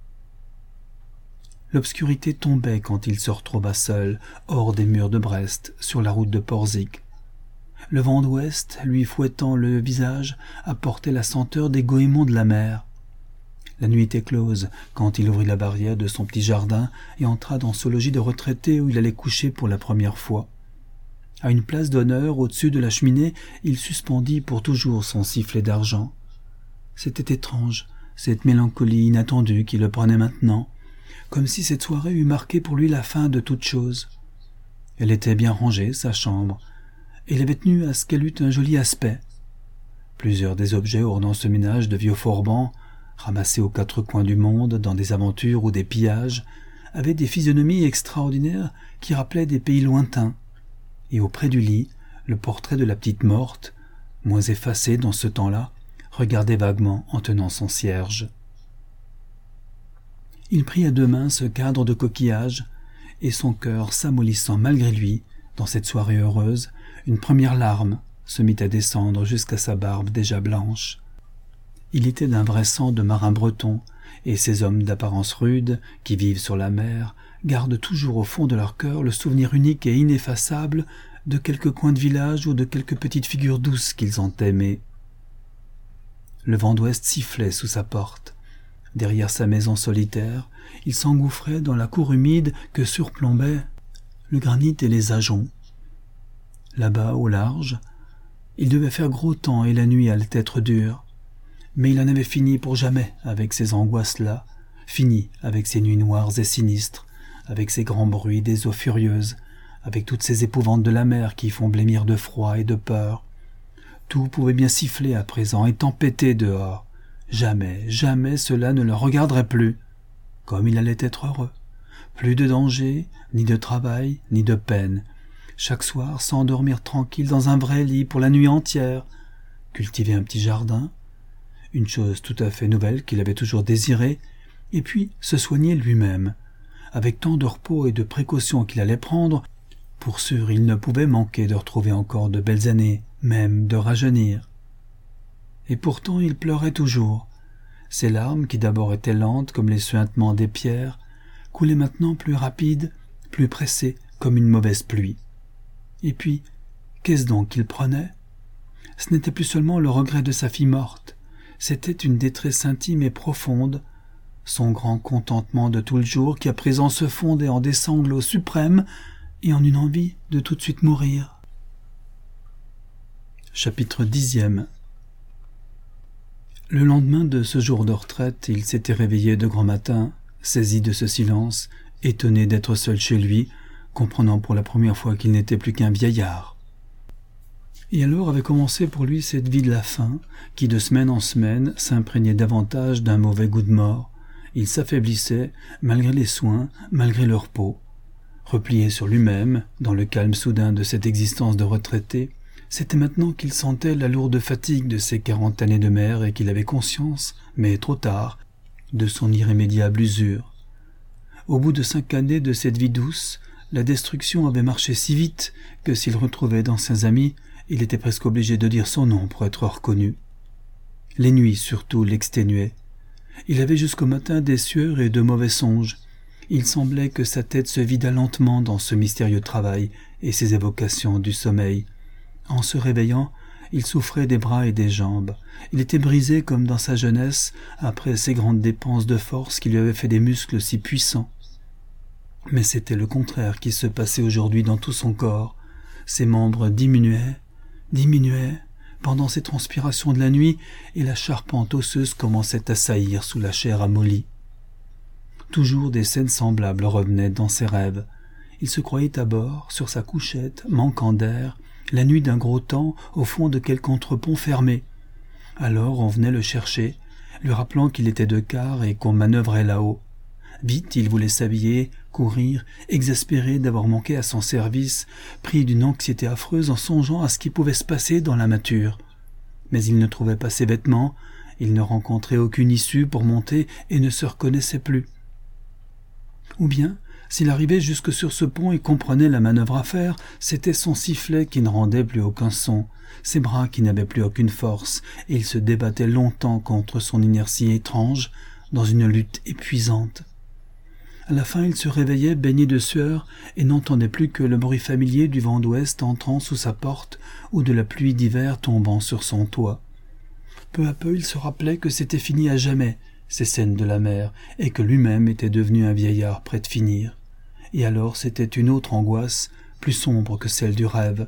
L'obscurité tombait quand il se retrouva seul, hors des murs de Brest, sur la route de Porzic. le vent d'ouest, lui fouettant le visage, apportait la senteur des goémons de la mer. La nuit était close quand il ouvrit la barrière de son petit jardin et entra dans ce logis de retraité où il allait coucher pour la première fois. À une place d'honneur au-dessus de la cheminée, il suspendit pour toujours son sifflet d'argent. C'était étrange, cette mélancolie inattendue qui le prenait maintenant, comme si cette soirée eût marqué pour lui la fin de toute chose. Elle était bien rangée, sa chambre, et il avait tenu à ce qu'elle eût un joli aspect. Plusieurs des objets ornant ce ménage de vieux forbans, ramassés aux quatre coins du monde dans des aventures ou des pillages, avaient des physionomies extraordinaires qui rappelaient des pays lointains, et auprès du lit, le portrait de la petite morte, moins effacé dans ce temps-là, regardait vaguement en tenant son cierge. Il prit à deux mains ce cadre de coquillages, et son cœur s'amollissant malgré lui, dans cette soirée heureuse, une première larme se mit à descendre jusqu'à sa barbe déjà blanche. Il était d'un vrai sang de marin breton, et ces hommes d'apparence rude, qui vivent sur la mer, gardent toujours au fond de leur cœur le souvenir unique et ineffaçable de quelque coin de village ou de quelque petite figure douce qu'ils ont aimée. Le vent d'ouest sifflait sous sa porte. Derrière sa maison solitaire, il s'engouffrait dans la cour humide que surplombaient le granit et les ajoncs. Là-bas, au large, il devait faire gros temps et la nuit allait être dure. Mais il en avait fini pour jamais avec ces angoisses-là, fini avec ces nuits noires et sinistres, avec ces grands bruits des eaux furieuses, avec toutes ces épouvantes de la mer qui font blêmir de froid et de peur. Tout pouvait bien siffler à présent et tempêter dehors. Jamais, jamais cela ne le regarderait plus. Comme il allait être heureux. Plus de danger, ni de travail, ni de peine. Chaque soir, s'endormir tranquille dans un vrai lit pour la nuit entière. Cultiver un petit jardin, une chose tout à fait nouvelle qu'il avait toujours désirée, et puis se soigner lui-même, avec tant de repos et de précautions qu'il allait prendre, pour sûr il ne pouvait manquer de retrouver encore de belles années, même de rajeunir. Et pourtant il pleurait toujours. Ses larmes, qui d'abord étaient lentes comme les suintements des pierres, coulaient maintenant plus rapides, plus pressées comme une mauvaise pluie. Et puis, qu'est-ce donc qu'il prenait? Ce n'était plus seulement le regret de sa fille morte, c'était une détresse intime et profonde, son grand contentement de tout le jour qui à présent se fondait en des sanglots suprêmes et en une envie de tout de suite mourir. Chapitre dixième. Le lendemain de ce jour de retraite, il s'était réveillé de grand matin, saisi de ce silence, étonné d'être seul chez lui, comprenant pour la première fois qu'il n'était plus qu'un vieillard. Et alors avait commencé pour lui cette vie de la faim, qui de semaine en semaine s'imprégnait davantage d'un mauvais goût de mort. Il s'affaiblissait, malgré les soins, malgré le repos. Replié sur lui-même, dans le calme soudain de cette existence de retraité, c'était maintenant qu'il sentait la lourde fatigue de ses quarante années de mer et qu'il avait conscience, mais trop tard, de son irrémédiable usure. Au bout de cinq années de cette vie douce, la destruction avait marché si vite que s'il retrouvait d'anciens amis, il était presque obligé de dire son nom pour être reconnu. Les nuits surtout l'exténuaient. Il avait jusqu'au matin des sueurs et de mauvais songes. Il semblait que sa tête se vida lentement dans ce mystérieux travail et ces évocations du sommeil. En se réveillant, il souffrait des bras et des jambes. Il était brisé comme dans sa jeunesse, après ces grandes dépenses de force qui lui avaient fait des muscles si puissants. Mais c'était le contraire qui se passait aujourd'hui dans tout son corps. Ses membres diminuaient, diminuaient, pendant ces transpirations de la nuit, et la charpente osseuse commençait à saillir sous la chair amollie. Toujours des scènes semblables revenaient dans ses rêves. Il se croyait à bord, sur sa couchette, manquant d'air, la nuit d'un gros temps, au fond de quelque entrepont fermé. Alors on venait le chercher, lui rappelant qu'il était de quart et qu'on manœuvrait là-haut. Vite, il voulait s'habiller, courir, exaspéré d'avoir manqué à son service, pris d'une anxiété affreuse en songeant à ce qui pouvait se passer dans la mâture. Mais il ne trouvait pas ses vêtements, il ne rencontrait aucune issue pour monter et ne se reconnaissait plus. Ou bien, s'il arrivait jusque sur ce pont et comprenait la manœuvre à faire, c'était son sifflet qui ne rendait plus aucun son, ses bras qui n'avaient plus aucune force, et il se débattait longtemps contre son inertie étrange, dans une lutte épuisante. À la fin, il se réveillait baigné de sueur et n'entendait plus que le bruit familier du vent d'ouest entrant sous sa porte ou de la pluie d'hiver tombant sur son toit. Peu à peu, il se rappelait que c'était fini à jamais, ces scènes de la mer, et que lui-même était devenu un vieillard près de finir. Et alors c'était une autre angoisse, plus sombre que celle du rêve.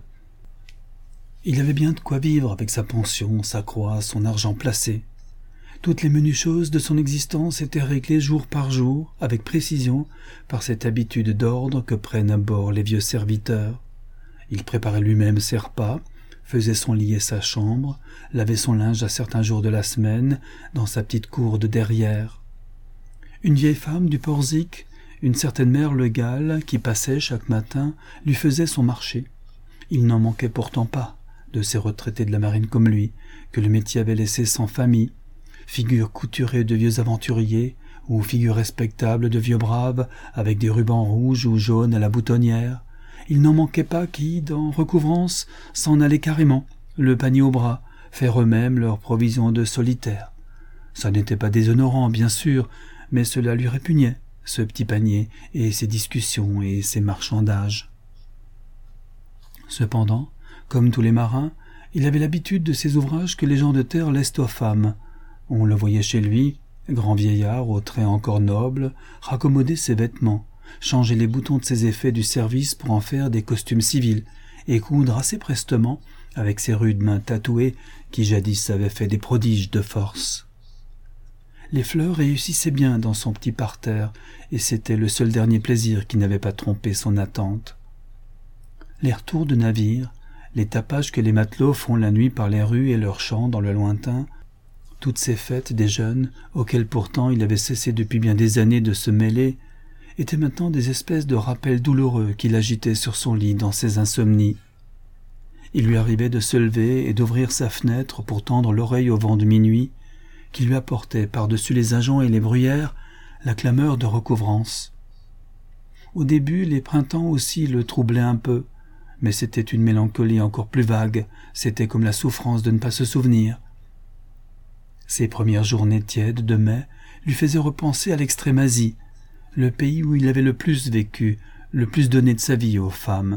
Il avait bien de quoi vivre avec sa pension, sa croix, son argent placé. Toutes les menues choses de son existence étaient réglées jour par jour, avec précision, par cette habitude d'ordre que prennent à bord les vieux serviteurs. Il préparait lui-même ses repas, faisait son lit et sa chambre, lavait son linge à certains jours de la semaine, dans sa petite cour de derrière. Une vieille femme du Porzic, une certaine mère Le Gall, qui passait chaque matin, lui faisait son marché. Il n'en manquait pourtant pas de ces retraités de la marine comme lui, que le métier avait laissé sans famille, figures couturées de vieux aventuriers, ou figures respectables de vieux braves, avec des rubans rouges ou jaunes à la boutonnière. Il n'en manquait pas qui, dans recouvrance, s'en allaient carrément, le panier au bras, faire eux-mêmes leurs provisions de solitaire. Ça n'était pas déshonorant, bien sûr, mais cela lui répugnait, ce petit panier, et ses discussions et ses marchandages. Cependant, comme tous les marins, il avait l'habitude de ces ouvrages que les gens de terre laissent aux femmes. On le voyait chez lui, grand vieillard aux traits encore nobles, raccommoder ses vêtements, changer les boutons de ses effets du service pour en faire des costumes civils, et coudre assez prestement avec ses rudes mains tatouées qui jadis avaient fait des prodiges de force. Les fleurs réussissaient bien dans son petit parterre, et c'était le seul dernier plaisir qui n'avait pas trompé son attente. Les retours de navire, les tapages que les matelots font la nuit par les rues et leurs champs dans le lointain, toutes ces fêtes des jeunes, auxquelles pourtant il avait cessé depuis bien des années de se mêler, étaient maintenant des espèces de rappels douloureux qui l'agitaient sur son lit dans ses insomnies. Il lui arrivait de se lever et d'ouvrir sa fenêtre pour tendre l'oreille au vent de minuit, qui lui apportait par-dessus les ajoncs et les bruyères la clameur de recouvrance. Au début, les printemps aussi le troublaient un peu, mais c'était une mélancolie encore plus vague, c'était comme la souffrance de ne pas se souvenir. Ces premières journées tièdes de mai lui faisaient repenser à l'Extrême-Asie, le pays où il avait le plus vécu, le plus donné de sa vie aux femmes.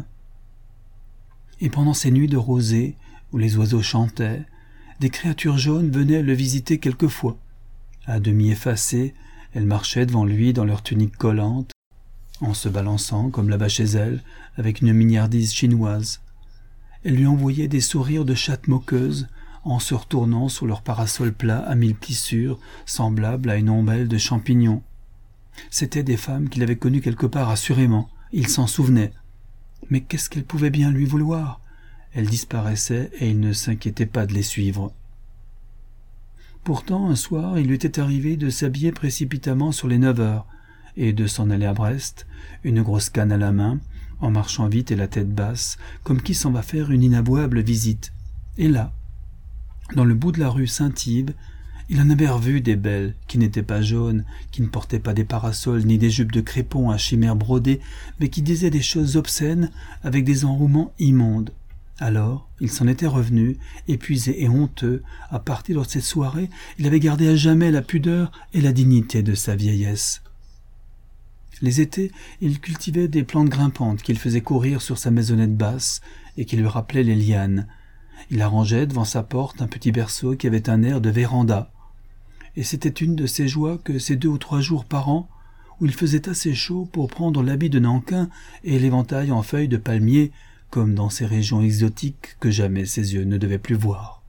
Et pendant ces nuits de rosée, où les oiseaux chantaient, des créatures jaunes venaient le visiter quelquefois. À demi effacées, elles marchaient devant lui dans leurs tuniques collantes, en se balançant, comme là-bas chez elle, avec une mignardise chinoise. Elles lui envoyaient des sourires de chatte moqueuse, en se retournant sous leur parasol plat à mille plissures, semblable à une ombelle de champignons. C'étaient des femmes qu'il avait connues quelque part assurément, il s'en souvenait. Mais qu'est-ce qu'elles pouvaient bien lui vouloir? Elles disparaissaient et il ne s'inquiétait pas de les suivre. Pourtant, un soir, il lui était arrivé de s'habiller précipitamment sur les neuf heures et de s'en aller à Brest, une grosse canne à la main, en marchant vite et la tête basse, comme qui s'en va faire une inavouable visite. Et là, dans le bout de la rue Saint-Yves, il en avait revu des belles, qui n'étaient pas jaunes, qui ne portaient pas des parasols ni des jupes de crépon à chimère brodée, mais qui disaient des choses obscènes avec des enrouements immondes. Alors, il s'en était revenu, épuisé et honteux. À partir de cette soirée, il avait gardé à jamais la pudeur et la dignité de sa vieillesse. Les étés, il cultivait des plantes grimpantes qu'il faisait courir sur sa maisonnette basse et qui lui rappelaient les lianes. Il arrangeait devant sa porte un petit berceau qui avait un air de véranda. Et c'était une de ses joies que ces deux ou trois jours par an, où il faisait assez chaud pour prendre l'habit de Nankin et l'éventail en feuilles de palmier, comme dans ces régions exotiques que jamais ses yeux ne devaient plus voir.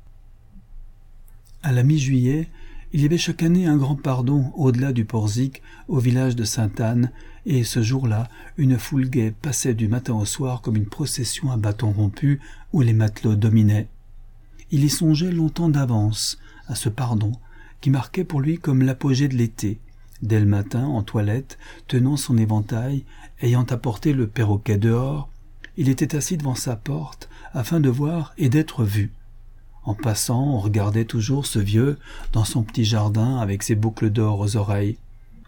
À la mi-juillet, il y avait chaque année un grand pardon au-delà du Porzic, au village de Sainte-Anne, et ce jour-là, une foule gaie passait du matin au soir comme une procession à bâton rompu où les matelots dominaient. Il y songeait longtemps d'avance, à ce pardon, qui marquait pour lui comme l'apogée de l'été. Dès le matin, en toilette, tenant son éventail, ayant apporté le perroquet dehors, il était assis devant sa porte afin de voir et d'être vu. En passant, on regardait toujours ce vieux dans son petit jardin avec ses boucles d'or aux oreilles.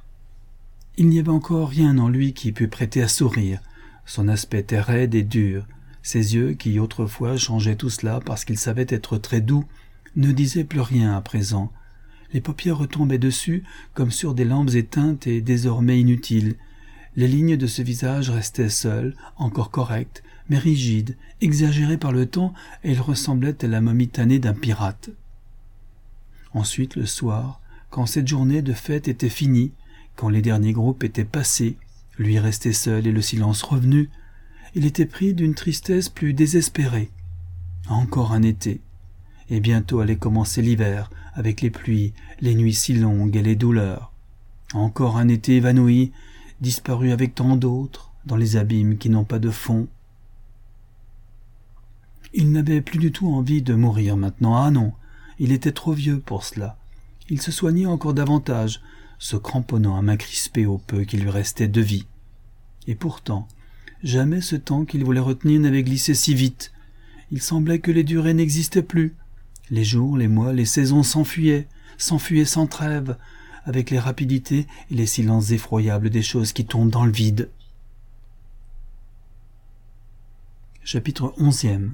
Il n'y avait encore rien en lui qui pût prêter à sourire. Son aspect était raide et dur. Ses yeux, qui autrefois changeaient tout cela parce qu'ils savaient être très doux, ne disaient plus rien à présent. Les paupières retombaient dessus comme sur des lampes éteintes et désormais inutiles, Les lignes de ce visage restaient seules, encore correctes, mais rigides, exagérées par le temps, et il ressemblait à la momie tannée d'un pirate. Ensuite, le soir, quand cette journée de fête était finie, quand les derniers groupes étaient passés, lui restait seul et le silence revenu, il était pris d'une tristesse plus désespérée. Encore un été, et bientôt allait commencer l'hiver, avec les pluies, les nuits si longues et les douleurs. Encore un été évanoui, disparu avec tant d'autres, dans les abîmes qui n'ont pas de fond. Il n'avait plus du tout envie de mourir maintenant, ah non, il était trop vieux pour cela. Il se soignait encore davantage, se cramponnant à main crispée au peu qui lui restait de vie. Et pourtant, jamais ce temps qu'il voulait retenir n'avait glissé si vite. Il semblait que les durées n'existaient plus. Les jours, les mois, les saisons s'enfuyaient, s'enfuyaient sans trêve, avec les rapidités et les silences effroyables des choses qui tombent dans le vide. Chapitre onzième.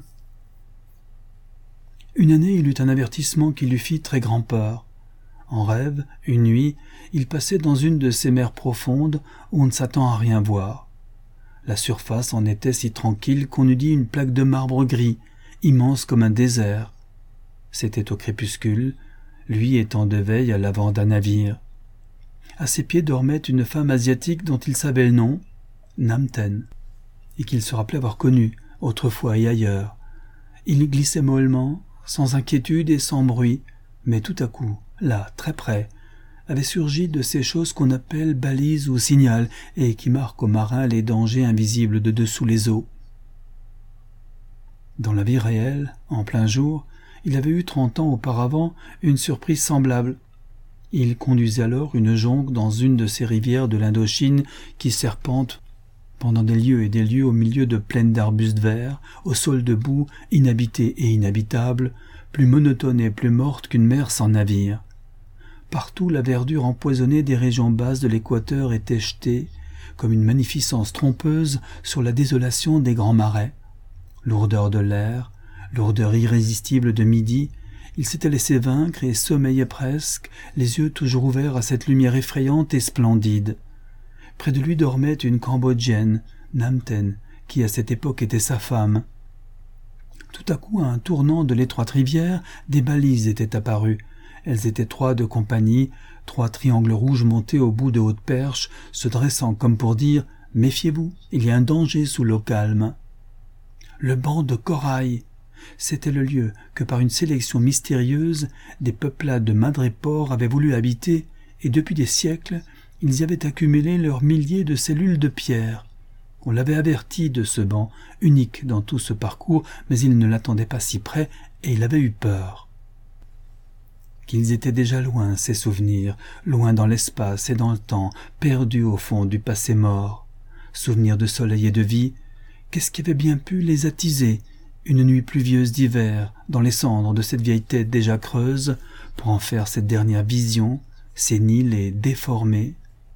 Une année, il eut un avertissement qui lui fit très grand peur. En rêve, une nuit, il passait dans une de ces mers profondes où on ne s'attend à rien voir. La surface en était si tranquille qu'on eût dit une plaque de marbre gris, immense comme un désert. C'était au crépuscule, lui étant de veille à l'avant d'un navire. À ses pieds dormait une femme asiatique dont il savait le nom, Namten, et qu'il se rappelait avoir connue, autrefois et ailleurs. Il glissait mollement, sans inquiétude et sans bruit, mais tout à coup, là, très près, avait surgi de ces choses qu'on appelle balises ou signal et qui marquent aux marins les dangers invisibles de dessous les eaux. Dans la vie réelle, en plein jour, il avait eu trente ans auparavant une surprise semblable. Il conduisait alors une jonque dans une de ces rivières de l'Indochine qui serpentent pendant des lieues et des lieues au milieu de plaines d'arbustes verts, au sol debout, inhabité et inhabitable, plus monotone et plus morte qu'une mer sans navire. Partout la verdure empoisonnée des régions basses de l'équateur était jetée, comme une magnificence trompeuse, sur la désolation des grands marais. Lourdeur de l'air, lourdeur irrésistible de midi, il s'était laissé vaincre et sommeillait presque, les yeux toujours ouverts à cette lumière effrayante et splendide. Près de lui dormait une Cambodgienne, Namten, qui à cette époque était sa femme. Tout à coup, à un tournant de l'étroite rivière, des balises étaient apparues. Elles étaient trois de compagnie, trois triangles rouges montés au bout de hautes perches, se dressant comme pour dire « Méfiez-vous, il y a un danger sous l'eau calme ». Le banc de corail, c'était le lieu que par une sélection mystérieuse, des peuplades de madrépores avaient voulu habiter, et depuis des siècles, ils y avaient accumulé leurs milliers de cellules de pierre. On l'avait averti de ce banc, unique dans tout ce parcours, mais il ne l'attendait pas si près, et il avait eu peur. Qu'ils étaient déjà loin, ces souvenirs, loin dans l'espace et dans le temps, perdus au fond du passé mort. Souvenirs de soleil et de vie, qu'est-ce qui avait bien pu les attiser, une nuit pluvieuse d'hiver, dans les cendres de cette vieille tête déjà creuse, pour en faire cette dernière vision, sénile et déformée.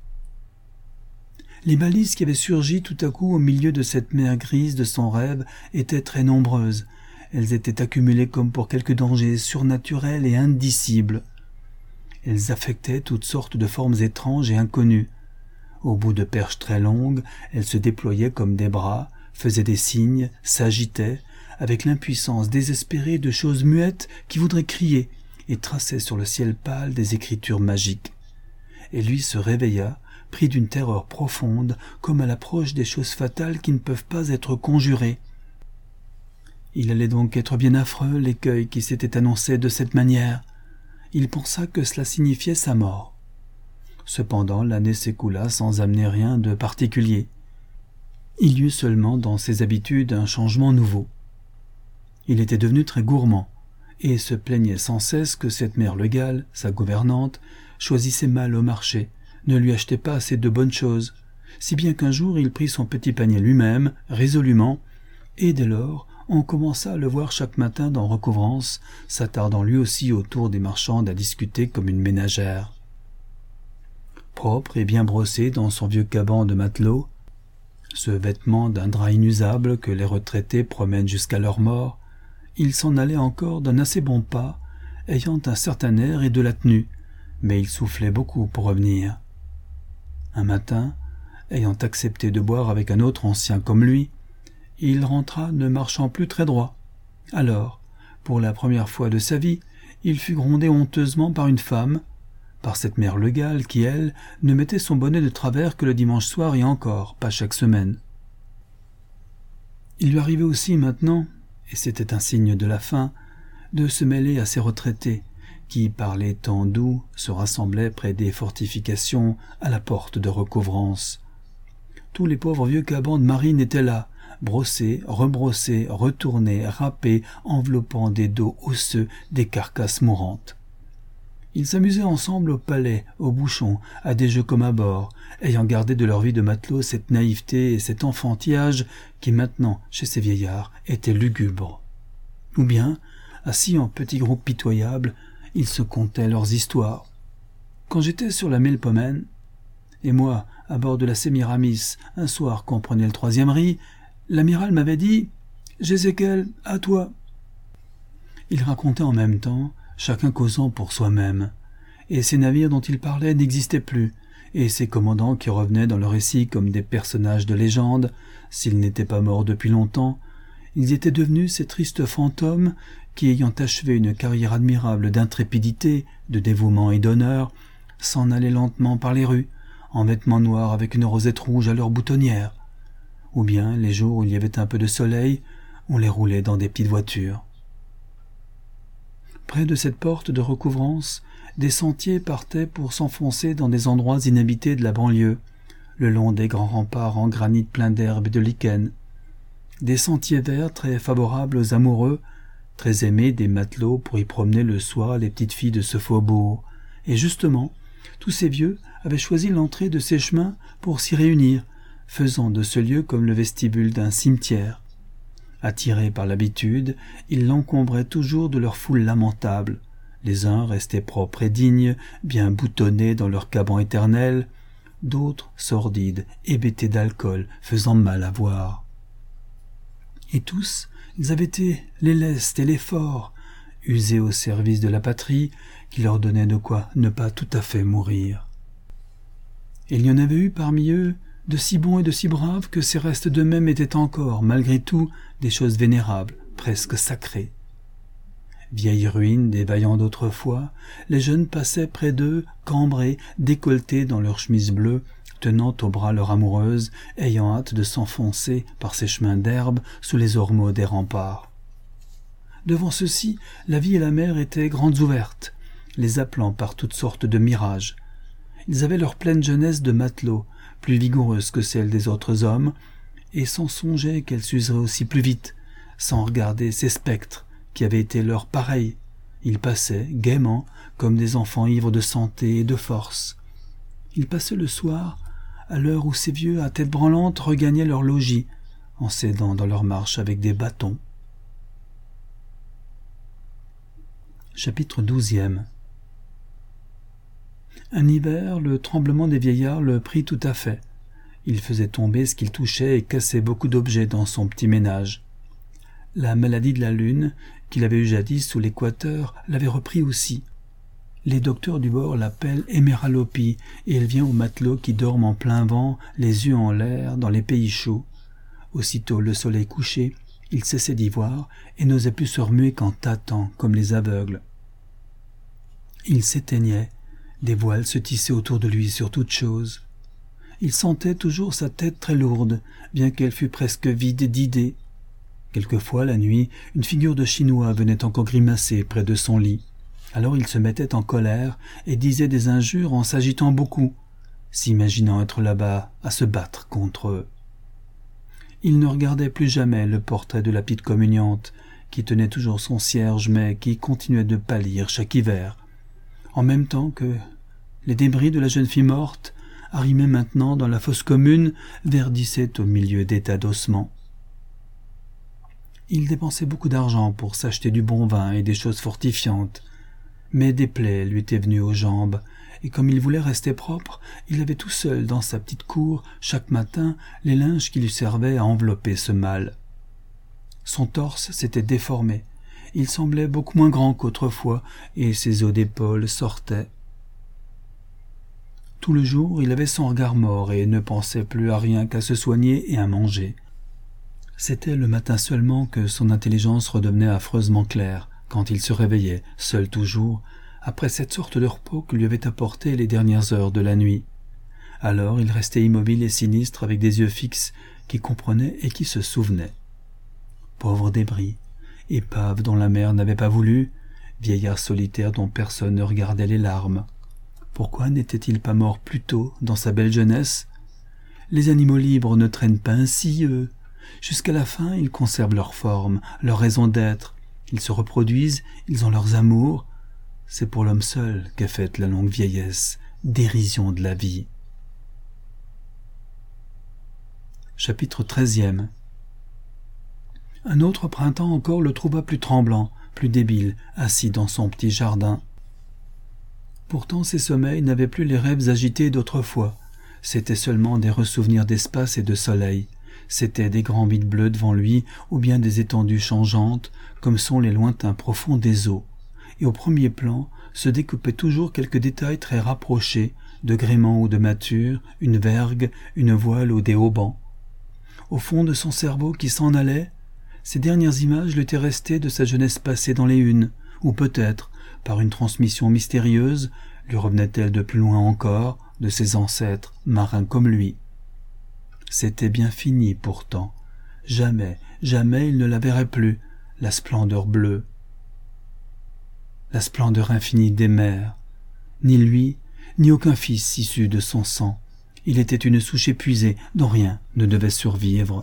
Les balises qui avaient surgi tout à coup au milieu de cette mer grise de son rêve étaient très nombreuses. Elles étaient accumulées comme pour quelque danger surnaturel et indicible. Elles affectaient toutes sortes de formes étranges et inconnues. Au bout de perches très longues, elles se déployaient comme des bras, faisaient des signes, s'agitaient, avec l'impuissance désespérée de choses muettes qui voudraient crier, et traçaient sur le ciel pâle des écritures magiques. Et lui se réveilla, pris d'une terreur profonde, comme à l'approche des choses fatales qui ne peuvent pas être conjurées. Il allait donc être bien affreux, l'écueil qui s'était annoncé de cette manière. Il pensa que cela signifiait sa mort. Cependant, l'année s'écoula sans amener rien de particulier. Il y eut seulement dans ses habitudes un changement nouveau. Il était devenu très gourmand, et se plaignait sans cesse que cette mère Legale, sa gouvernante, choisissait mal au marché, ne lui achetait pas assez de bonnes choses, si bien qu'un jour il prit son petit panier lui-même, résolument, et dès lors on commença à le voir chaque matin dans recouvrance, s'attardant lui aussi autour des marchandes à discuter comme une ménagère. Propre et bien brossé dans son vieux caban de matelot, ce vêtement d'un drap inusable que les retraités promènent jusqu'à leur mort, il s'en allait encore d'un assez bon pas, ayant un certain air et de la tenue, mais il soufflait beaucoup pour revenir. Un matin, ayant accepté de boire avec un autre ancien comme lui, il rentra ne marchant plus très droit. Alors, pour la première fois de sa vie, il fut grondé honteusement par une femme, par cette mère Legale qui, elle, ne mettait son bonnet de travers que le dimanche soir et encore, pas chaque semaine. Il lui arrivait aussi maintenant, et c'était un signe de la fin, de se mêler à ces retraités, qui, par les temps doux, se rassemblaient près des fortifications à la porte de recouvrance. Tous les pauvres vieux cabans de marine étaient là, brossés, rebrossés, retournés, râpés, enveloppant des dos osseux des carcasses mourantes. Ils s'amusaient ensemble au palais, au bouchon, à des jeux comme à bord, ayant gardé de leur vie de matelot cette naïveté et cet enfantillage qui maintenant, chez ces vieillards, étaient lugubres. Ou bien, assis en petits groupes pitoyables, ils se contaient leurs histoires. Quand j'étais sur la Melpomène, et moi, à bord de la Sémiramis, un soir qu'on prenait le troisième riz, l'amiral m'avait dit « Jézéchiel, à toi !» Il racontait en même temps, chacun causant pour soi-même, et ces navires dont il parlait n'existaient plus, et ces commandants qui revenaient dans le récit comme des personnages de légende, s'ils n'étaient pas morts depuis longtemps, ils étaient devenus ces tristes fantômes qui, ayant achevé une carrière admirable d'intrépidité, de dévouement et d'honneur, s'en allaient lentement par les rues, en vêtements noirs avec une rosette rouge à leur boutonnière. Ou bien, les jours où il y avait un peu de soleil, on les roulait dans des petites voitures. Près de cette porte de recouvrance, des sentiers partaient pour s'enfoncer dans des endroits inhabités de la banlieue, le long des grands remparts en granit pleins d'herbe et de lichen. Des sentiers verts très favorables aux amoureux, très aimés des matelots pour y promener le soir les petites filles de ce faubourg. Et justement, tous ces vieux avaient choisi l'entrée de ces chemins pour s'y réunir, faisant de ce lieu comme le vestibule d'un cimetière. Attirés par l'habitude, ils l'encombraient toujours de leur foule lamentable. Les uns restaient propres et dignes, bien boutonnés dans leur caban éternel, d'autres sordides, hébétés d'alcool, faisant mal à voir. Et tous, ils avaient été les lestes et les forts, usés au service de la patrie, qui leur donnait de quoi ne pas tout à fait mourir. Et il y en avait eu parmi eux de si bons et de si braves que ces restes d'eux-mêmes étaient encore, malgré tout, des choses vénérables, presque sacrées. Vieilles ruines des vaillants d'autrefois, les jeunes passaient près d'eux, cambrés, décolletés dans leurs chemises bleues, tenant au bras leur amoureuse, ayant hâte de s'enfoncer par ces chemins d'herbe sous les ormeaux des remparts. Devant ceux-ci, la vie et la mer étaient grandes ouvertes, les appelant par toutes sortes de mirages. Ils avaient leur pleine jeunesse de matelots, plus vigoureuse que celle des autres hommes, et sans songer qu'elle s'userait aussi plus vite, sans regarder ces spectres qui avaient été leurs pareils. Ils passaient, gaiement, comme des enfants ivres de santé et de force. Ils passaient le soir, à l'heure où ces vieux à tête branlante regagnaient leur logis, en s'aidant dans leur marche avec des bâtons. Chapitre douzième. Un hiver, le tremblement des vieillards le prit tout à fait. Il faisait tomber ce qu'il touchait et cassait beaucoup d'objets dans son petit ménage. La maladie de la lune, qu'il avait eue jadis sous l'équateur, l'avait repris aussi. Les docteurs du bord l'appellent héméralopie, et elle vient aux matelots qui dorment en plein vent, les yeux en l'air, dans les pays chauds. Aussitôt le soleil couché, il cessait d'y voir et n'osait plus se remuer qu'en tâtant, comme les aveugles. Il s'éteignait, des voiles se tissaient autour de lui sur toute chose. Il sentait toujours sa tête très lourde, bien qu'elle fût presque vide d'idées. Quelquefois, la nuit, une figure de Chinois venait encore grimacer près de son lit. Alors il se mettait en colère et disait des injures en s'agitant beaucoup, s'imaginant être là-bas à se battre contre eux. Il ne regardait plus jamais le portrait de la petite communiante, qui tenait toujours son cierge mais qui continuait de pâlir chaque hiver, en même temps que les débris de la jeune fille morte, arrimés maintenant dans la fosse commune, verdissaient au milieu des tas d'ossements. Il dépensait beaucoup d'argent pour s'acheter du bon vin et des choses fortifiantes, mais des plaies lui étaient venues aux jambes, et comme il voulait rester propre, il avait tout seul dans sa petite cour, chaque matin, les linges qui lui servaient à envelopper ce mal. Son torse s'était déformé, il semblait beaucoup moins grand qu'autrefois, et ses os d'épaule sortaient. Tout le jour, il avait son regard mort et ne pensait plus à rien qu'à se soigner et à manger. C'était le matin seulement que son intelligence redevenait affreusement claire, quand il se réveillait, seul toujours, après cette sorte de repos que lui avaient apporté les dernières heures de la nuit. Alors il restait immobile et sinistre avec des yeux fixes qui comprenaient et qui se souvenaient. Pauvre débris, épave dont la mère n'avait pas voulu, vieillard solitaire dont personne ne regardait les larmes. Pourquoi n'était-il pas mort plus tôt, dans sa belle jeunesse? Les animaux libres ne traînent pas ainsi, eux. Jusqu'à la fin, ils conservent leur forme, leur raison d'être. Ils se reproduisent, ils ont leurs amours. C'est pour l'homme seul qu'est faite la longue vieillesse, dérision de la vie. Chapitre treizième. Un autre printemps encore le trouva plus tremblant, plus débile, assis dans son petit jardin. Pourtant ses sommeils n'avaient plus les rêves agités d'autrefois. C'étaient seulement des ressouvenirs d'espace et de soleil. C'étaient des grands vides bleus devant lui, ou bien des étendues changeantes, comme sont les lointains profonds des eaux. Et au premier plan se découpaient toujours quelques détails très rapprochés, de gréement ou de mâture, une vergue, une voile ou des haubans. Au fond de son cerveau qui s'en allait, ces dernières images lui étaient restées de sa jeunesse passée dans les hunes, ou peut-être, par une transmission mystérieuse, lui revenaient-elles de plus loin encore, de ses ancêtres, marins comme lui. C'était bien fini pourtant. Jamais, jamais il ne la verrait plus, la splendeur bleue, la splendeur infinie des mers. Ni lui, ni aucun fils issu de son sang. Il était une souche épuisée dont rien ne devait survivre.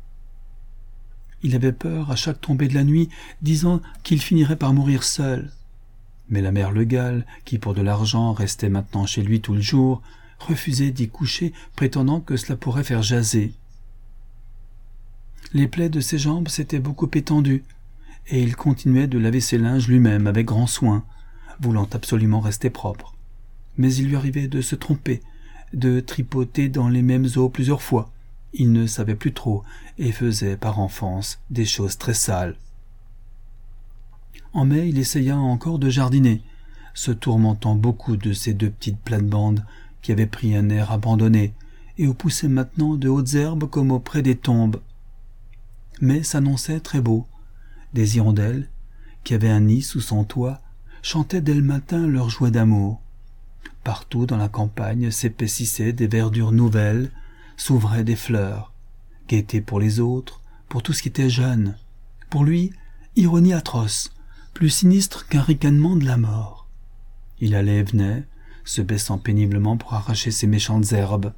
Il avait peur à chaque tombée de la nuit, disant qu'il finirait par mourir seul. Mais la mère Le Gall, qui pour de l'argent restait maintenant chez lui tout le jour, refusait d'y coucher, prétendant que cela pourrait faire jaser. Les plaies de ses jambes s'étaient beaucoup étendues, et il continuait de laver ses linges lui-même avec grand soin, voulant absolument rester propre. Mais il lui arrivait de se tromper, de tripoter dans les mêmes eaux plusieurs fois. Il ne savait plus trop, et faisait par enfance des choses très sales. En mai, il essaya encore de jardiner, se tourmentant beaucoup de ces deux petites plates-bandes qui avaient pris un air abandonné et où poussaient maintenant de hautes herbes comme auprès des tombes. Mais s'annonçait très beau. Des hirondelles, qui avaient un nid sous son toit, chantaient dès le matin leur joie d'amour. Partout dans la campagne s'épaississaient des verdures nouvelles, s'ouvraient des fleurs. Gaieté pour les autres, pour tout ce qui était jeune. Pour lui, ironie atroce, plus sinistre qu'un ricanement de la mort. Il allait et venait, se baissant péniblement pour arracher ses méchantes herbes.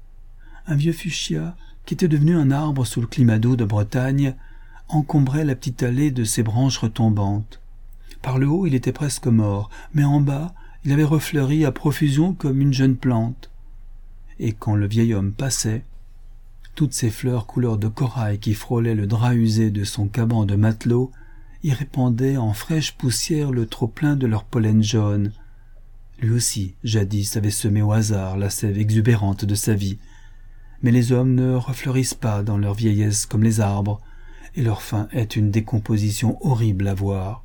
Un vieux fuchsia, qui était devenu un arbre sous le climat doux de Bretagne, encombrait la petite allée de ses branches retombantes. Par le haut, il était presque mort, mais en bas, il avait refleuri à profusion comme une jeune plante. Et quand le vieil homme passait, toutes ces fleurs couleur de corail qui frôlaient le drap usé de son caban de matelot y répandaient en fraîche poussière le trop-plein de leur pollen jaune. Lui aussi, jadis, avait semé au hasard la sève exubérante de sa vie. Mais les hommes ne refleurissent pas dans leur vieillesse comme les arbres, et leur fin est une décomposition horrible à voir.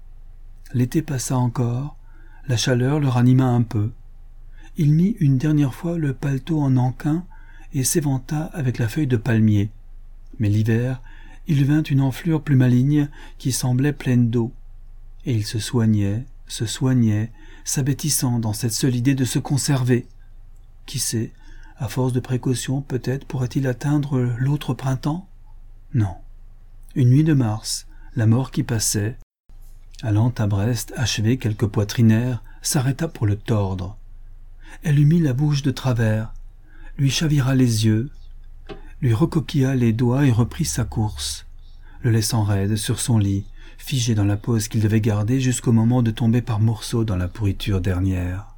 L'été passa encore, la chaleur le ranima un peu. Il mit une dernière fois le paletot en nankin et s'éventa avec la feuille de palmier. Mais l'hiver, il vint une enflure plus maligne qui semblait pleine d'eau. Et il se soignait, se soignait, s'abêtissant dans cette seule idée de se conserver. Qui sait, à force de précaution, peut-être pourrait-il atteindre l'autre printemps? Non. Une nuit de mars, la mort qui passait, allant à Brest achever quelques poitrinaires, s'arrêta pour le tordre. Elle lui mit la bouche de travers, lui chavira les yeux, lui recoquilla les doigts et reprit sa course, le laissant raide sur son lit, figé dans la pose qu'il devait garder jusqu'au moment de tomber par morceaux dans la pourriture dernière.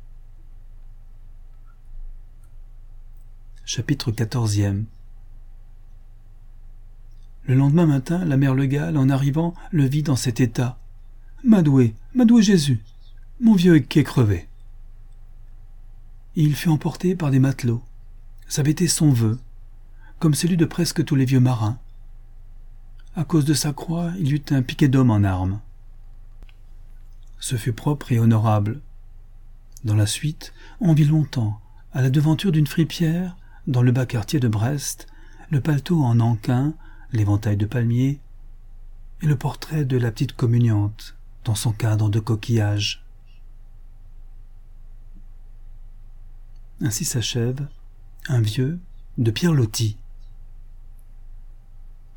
Chapitre quatorzième. Le lendemain matin, la mère Le Gall, en arrivant, le vit dans cet état. « Madoué, Madoué Jésus, mon vieux qu'est crevé. » Il fut emporté par des matelots. Ça avait été son vœu, comme celui de presque tous les vieux marins. À cause de sa croix, il y eut un piquet d'hommes en armes. Ce fut propre et honorable. Dans la suite, on vit longtemps, à la devanture d'une fripière, dans le bas quartier de Brest, le paletot en nankin, l'éventail de palmier, et le portrait de la petite communiante dans son cadre de coquillage. Ainsi s'achève Un vieux de Pierre Loti.